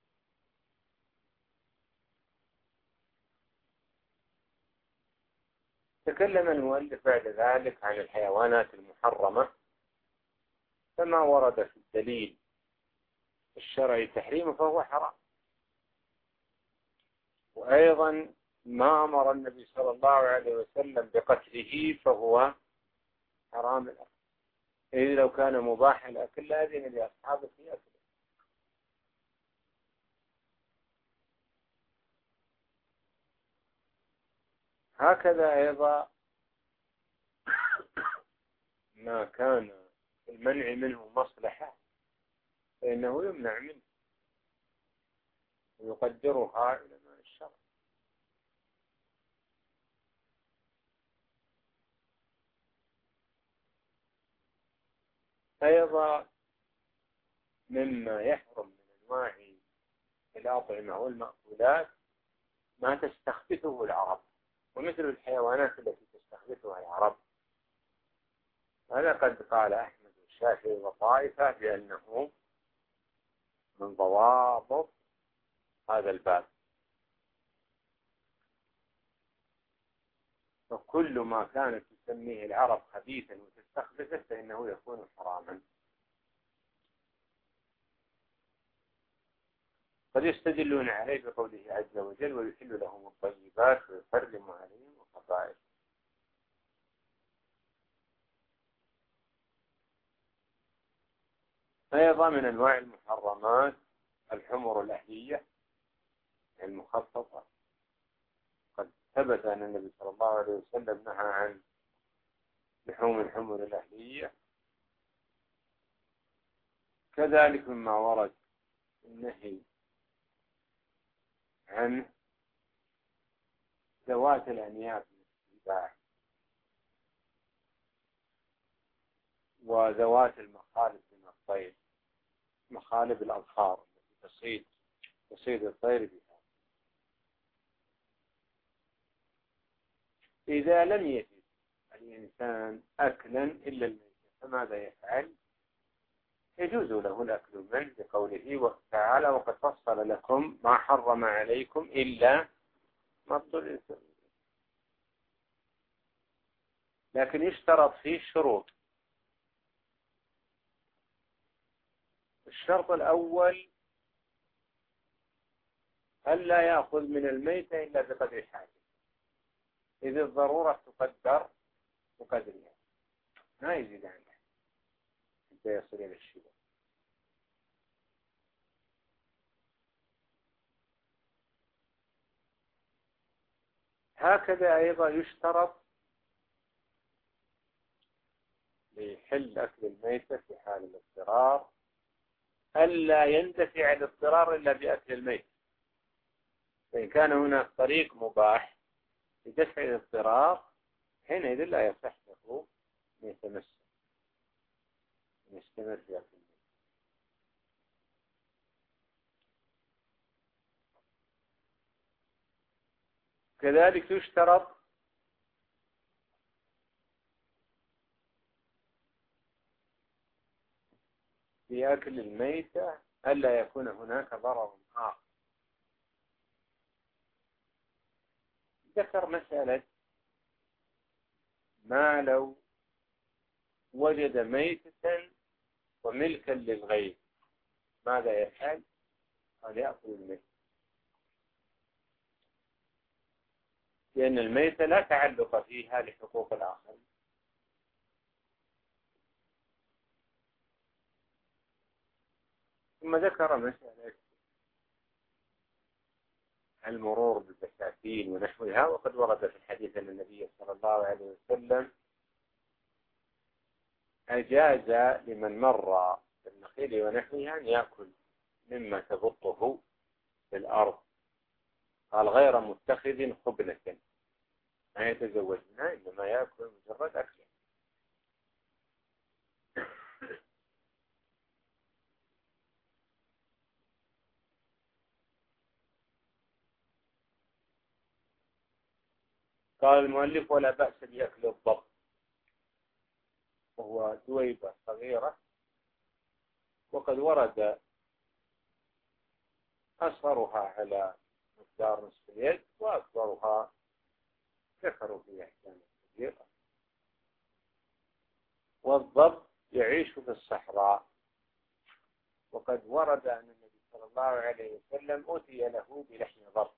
تكلم المؤلف بعد ذلك عن الحيوانات المحرمة، فما ورد في الدليل الشرعي تحريمه فهو حرام. وأيضا ما أمر النبي صلى الله عليه وسلم بقتله فهو حرام الأكل. إذ لو كان مباح الأكل لأذن لأصحابه في أكله. هكذا أيضا ما كان المنع منه مصلحة فإنه يمنع منه ويقدرها علماء الشرع. أيضا مما يحرم من أنواع الأطعمة والمأكولات ما تستخبثه العرب، ومثل الحيوانات التي تستخلصها العرب. هذا قد قال أحمد والشافعي وطائفة بأنه من ضوابط هذا الباب. فكل ما كانت تسميه العرب خبيثا وتستخلصه فإنه يكون حراما. قد يستدلون عليه بقوله عز وجل ويحل لهم الطيبات ويحرم عليهم الخبائث. أيضا من أنواع المحرمات الحمر الأهلية المخططة. قد ثبت أن النبي صلى الله عليه وسلم نهى عن لحوم الحمر الأهلية. كذلك مما ورد النهي عن ذوات الأنياب من السباع وذوات المخالب من الطير، مخالب الأظفار التي تصيد تصيد الطير بها. إذا لم يجد الإنسان أكلا إلا الميتة فماذا يفعل؟ يجوز له الأكل منه بقوله تعالى وقد فصل لكم ما حرم عليكم إلا ما اضطررتم. لكن يشترط فيه شروط. الشرط الأول ألا يأخذ من الميتة إلا بقدر حاجة، إذ الضرورة تقدر بقدرها ما يزيد عنها حتى يصل إلى الشبع. هكذا أيضا يشترط لحل أكل الميتة في حال الاضطرار ألا يندفع الاضطرار إلا بأكل الميت. فإن كان هناك طريق مباح لدفع الاضطرار حينئذ لا يصح له أن يتمسك أن يستمر في أكل الميت. كذلك يشترط في أكل الميتة ألا يكون هناك ضرر آخر. ذكر مسألة ما لو وجد ميتة وملكا للغير ماذا يفعل؟ قال يأكل الميت، لأن الميتة لا تعلق فيها لحقوق الآخرين. ثم ذكر مسألة المرور بالبساتين ونحوها. وقد ورد في الحديث أن النبي صلى الله عليه وسلم أجاز لمن مر بالنخيل ونحوها أن يأكل مما تبطه في الأرض. قال غير متخذ خبنة، ما يتزوج منها إنما يأكل مجرد أكله. قال المؤلف ولا بأس بأكل الضب، وهو دويبة صغيرة، وقد ورد أصغرها على مقدار نصف اليد وأكبرها ذكروا في أحكام كثيرة. والضب يعيش في الصحراء، وقد ورد أن النبي صلى الله عليه وسلم أتي له بلحم ضب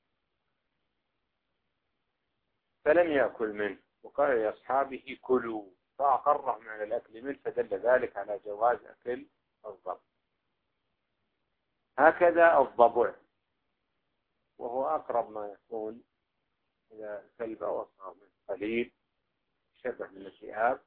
فلم يأكل منه، وقال لأصحابه كلوا، فأقرهم على الأكل منه، فدل ذلك على جواز أكل الضب. هكذا الضبع، وهو أقرب ما يكون إلى الكلب أو أصغر منه قليل، شبه من الذئاب.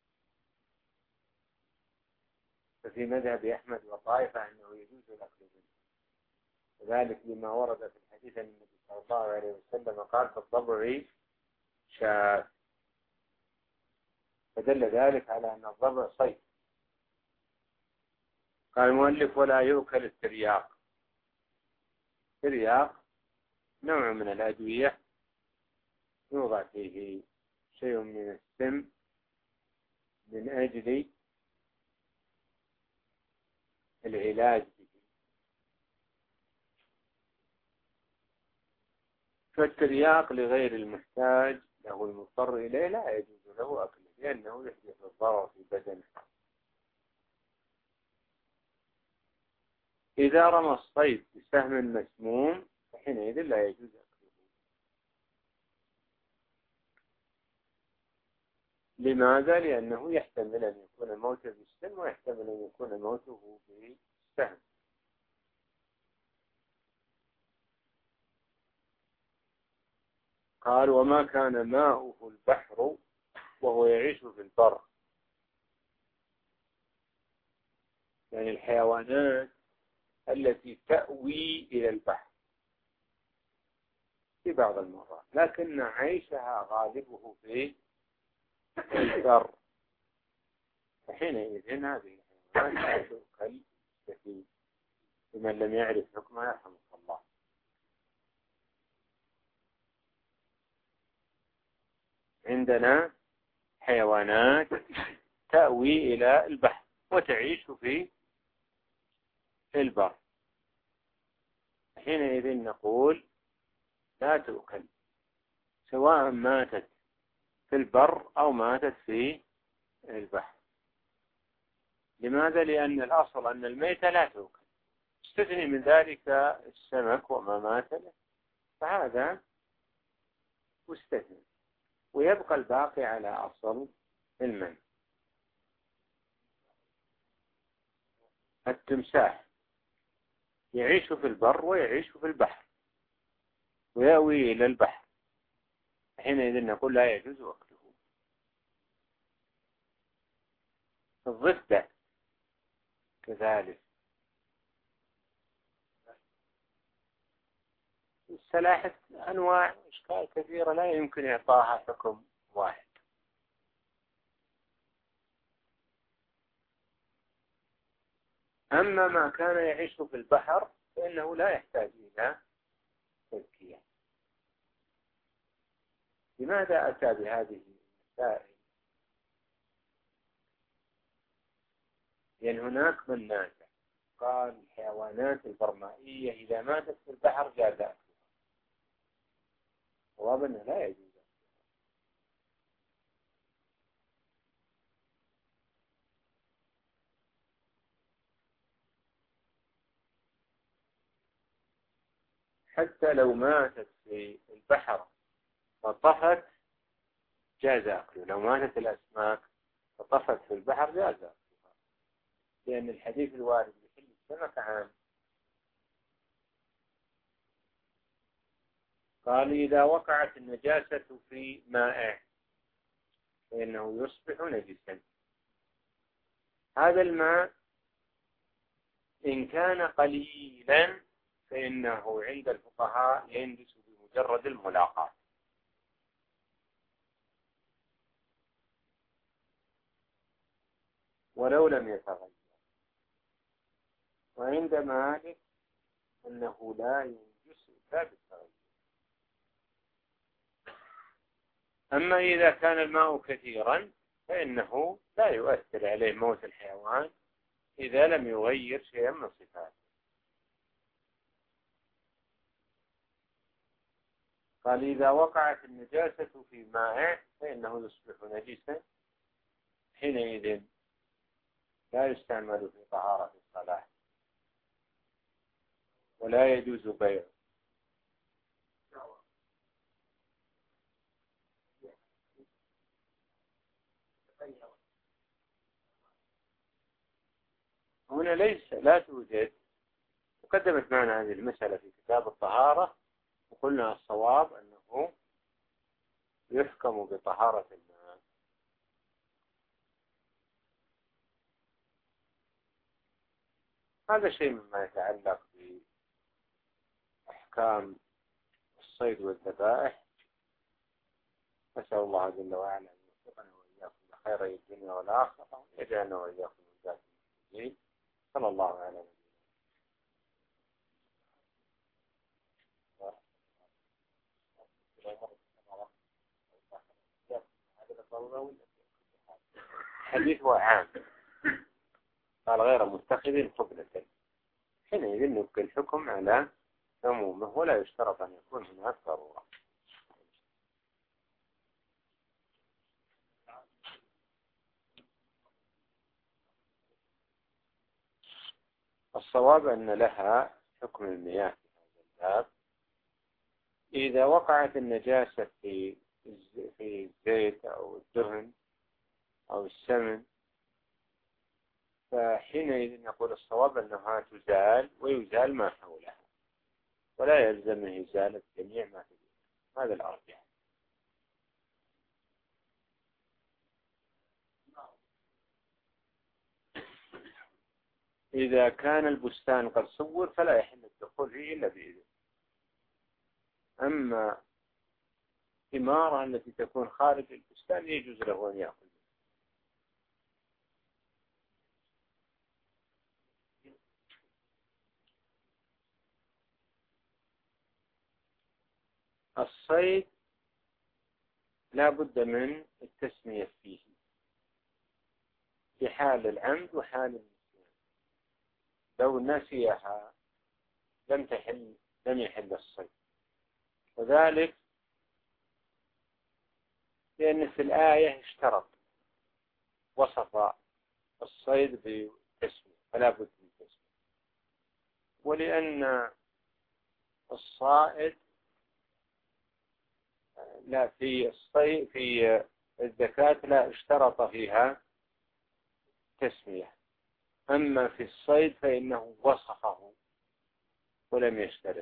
ففي مذهب أحمد وطائفة أنه يجوز الأكل منه، وذلك لما ورد في الحديث أن النبي صلى الله عليه وسلم قال في الضبع شاة، فدل ذلك على أن الضبع صيد. قال المؤلف ولا يؤكل الترياق. الترياق نوع من الأدوية يوضع فيه شيء من السم من أجل العلاج به. فالترياق لغير المحتاج له المضطر إليه لا يجوز له أكله لأنه يحدث الضرر في بدنه. إذا رمى الصيد بسهم مسموم فحينئذ لا يجوز أكله. لماذا؟ لأنه يحتمل أن يكون الموت بالسم ويحتمل أن يكون موته بالسهم. قال وما كان ماؤه البحر وهو يعيش في البر، يعني الحيوانات التي تأوي إلى البحر في بعض المرات، لكن عيشها غالبه في البر، فحينئذ هذه الحيوانات لا تؤكل كثير. لمن لم يعرف حكمها يرحمه الله. عندنا حيوانات تأوي إلى البحر وتعيش في البر، حينئذ نقول لا تؤكل سواء ماتت في البر أو ماتت في البحر. لماذا؟ لأن الأصل أن الميتة لا تؤكل، استثني من ذلك السمك وما مات له فهذا مستثني، ويبقى الباقي على أصل المنع. التمساح يعيش في البر ويعيش في البحر ويأوي إلى البحر، حينئذ نقول لا يجوز أكله. الضفدع كذلك. السلاحف أنواع أشكال كثيرة لا يمكن إعطاها حكم واحد. أما ما كان يعيش في البحر فإنه لا يحتاج إلى تزكية. لماذا أتى بهذه المسائل؟ لأن هناك من نازع قال الحيوانات البرمائية إذا ماتت في البحر جاز أكلها. جواب أنه لا يجوز. حتى لو ماتت في البحر فطفت جاز أكله. لو ماتت الأسماك فطفت في البحر جاز أكلها، لأن الحديث الوارد بكل السمك عام. قال إذا وقعت النجاسة في مائع فإنه يصبح نجسا. هذا الماء إن كان قليلا فإنه عند الفقهاء ينجس بمجرد الملاقاة، ولو لم يتغير. وعند مالك أنه لا ينجس إلا بالتغير. أما إذا كان الماء كثيرا فإنه لا يؤثر عليه موت الحيوان إذا لم يغير شيئا من صفاته. قال إذا وقعت النجاسة في ماء فإنه يصبح نجسا، حينئذ لا يستعمل في طهارة الصلاة ولا يجوز بيعه. هنا ليس لا توجد. وقدمت معنا هذه المسألة في كتاب الطهارة وقلنا الصواب أنه يحكم بطهارة الماء. هذا شيء مما يتعلق بأحكام الصيد والذبائح. أسأل الله جل وعلا أن يوفقنا وإياكم بخير الدنيا والآخرة ويجعلنا وإياكم من ذات المسلمين. صلى الله عليه وسلم. الحديث هو عام، قال غير متخذ قبلة، حينئذ يبقى الحكم على عمومه ولا يشترط أن يكون هناك ضرورة. الصواب أن لها حكم المياه في هذا الباب. إذا وقعت النجاسة في في الزيت أو الدهن أو السمن فحينئذ نقول الصواب أنها تزال ويزال ما حولها ولا يلزم إزالة جميع ما فيه. هذا الأرجح. إذا كان البستان قد صور فلا يحل الدخول فيه إلا بإذن. أما الثمار التي تكون خارج البستان يجوز له أن يأكل. الصيد لا بد من التسمية فيه في حال العمد وحال النسيان. لو نسيها لم تحل لم يحل الصيد، وذلك لأن في الآية اشترط وصف الصيد بالتسمية فلا بد من التسمية، ولأن الصائد لا في الصيد في الزكاة لا اشترط فيها تسمية، أما في الصيد فإنه وصفه ولم يشترط.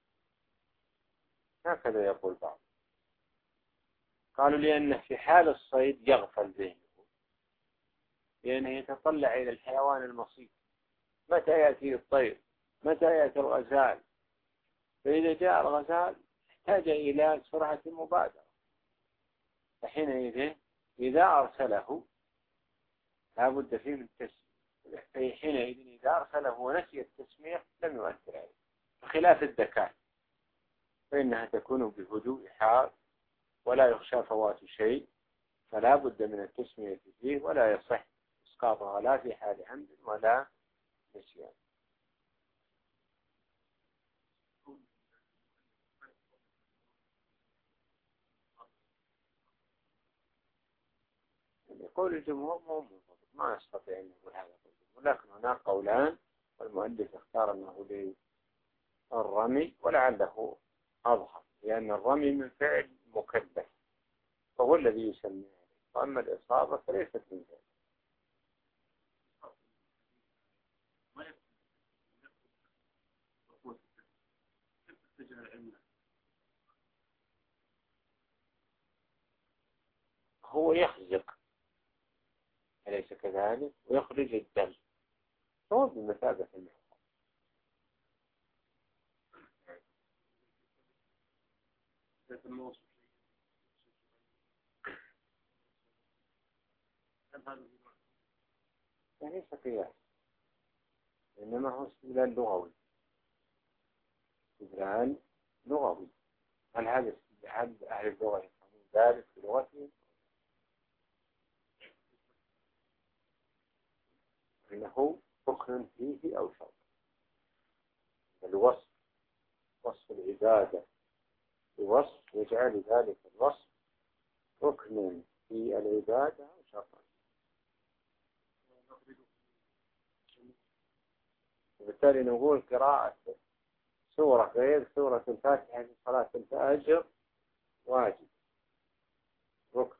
هكذا يقول بعض. قالوا لأنه في حال الصيد يغفل ذهنه، لأنه يتطلع إلى الحيوان المصيد، متى يأتي الطير، متى يأتي الغزال، فإذا جاء الغزال احتاج إلى سرعة المبادرة، فحينئذ إذا أرسله لا بد فيه من التسمية، فحينئذ إذا أرسله ونسي التسمية لم يؤثر عليه، بخلاف الذكاء فإنها تكون بهدوء حال ولا يخشى فوات شيء، فلا بد من التسمية فيه ولا يصح إسقاطها لا في حال عمد ولا نسيان. يقول الجمهور مو منضبط، ما يستطيع أن يقول هذا الجمهور، لكن هناك قولان والمؤلف اختار أنه للرمي ولعله أظهر، لأن الرمي من فعل مكلف فهو الذي يسمى، وأما الإصابة فليست من ذلك. هو يخزق أليس كذلك ويخرج الدم، هو بمثابة المحفظ. يعني ليس قياس، إنما هو استدلال لغوي، استدلال لغوي. هل هذا استدلال أهل اللغة يفهمون ذلك في لغتهم؟ إنه ركن فيه أو شرط. الوصف وصف العبادة بوصف يجعل ذلك الوصف ركن في العبادة أو شرطا. وبالتالي نقول قراءة سورة غير سورة الفاتحة في صلاة الفجر واجب ركن.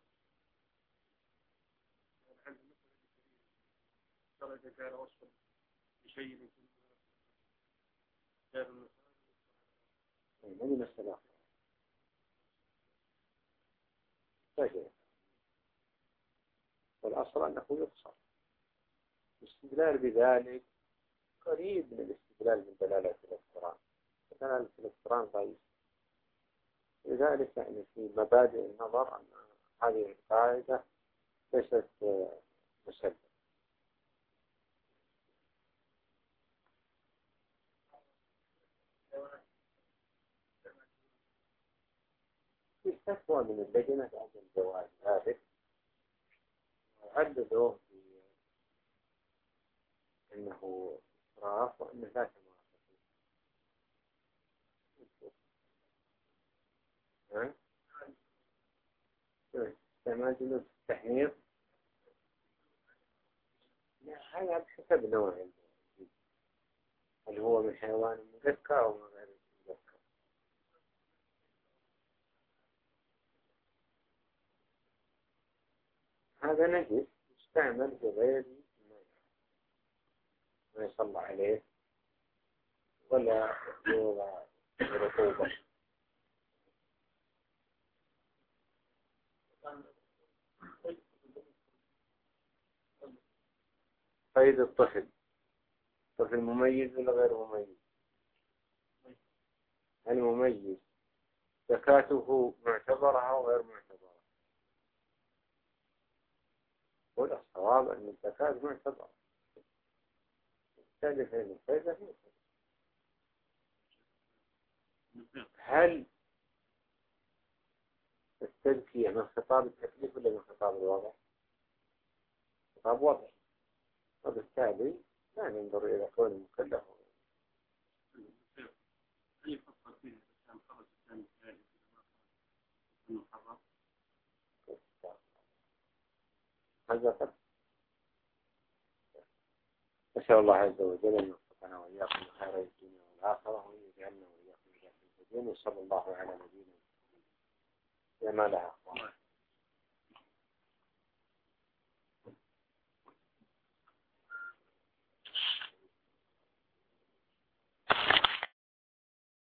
من مسألة طيب، والأصل أنه يقصر. الاستدلال بذلك قريب من الاستدلال من دلالة الاقتران، دلالة الاقتران ضعيف. لذلك يعني في مبادئ النظر أن هذه القاعدة ليست مسلمة. في فتوى من اللجنة عن جواز ذلك، عللوه إنه إسراف وإنه لا تمارس. ها؟ استعمال جلوس التحمير لا، هذا بحسب نوع، هل هو من حيوان مذكى أو من غير مذكى. هذا نجس يستعمل بغير ما يصلى عليه ولا يوضع رطوبة. قيد الطفل، طفل مميز ولا غير مميز؟ المميز زكاته معتبرة أو غير معتبرة؟ ولا الصواب أن الزكاة معتبرة. الثالث هنا الفائدة. هل التزكية من خطاب التكليف ولا من خطاب الوضع؟ خطاب وضع، وبالتالي لا ننظر إلى كون المكلف. أي فصل فيه كان خرج الثاني الثالث المحرم؟ هذا قد أسأل الله عز وجل أن يوفقنا وإياكم خير الدنيا والآخرة ويجعلنا وإياكم من الدين، وصلى الله على نبينا وما لها.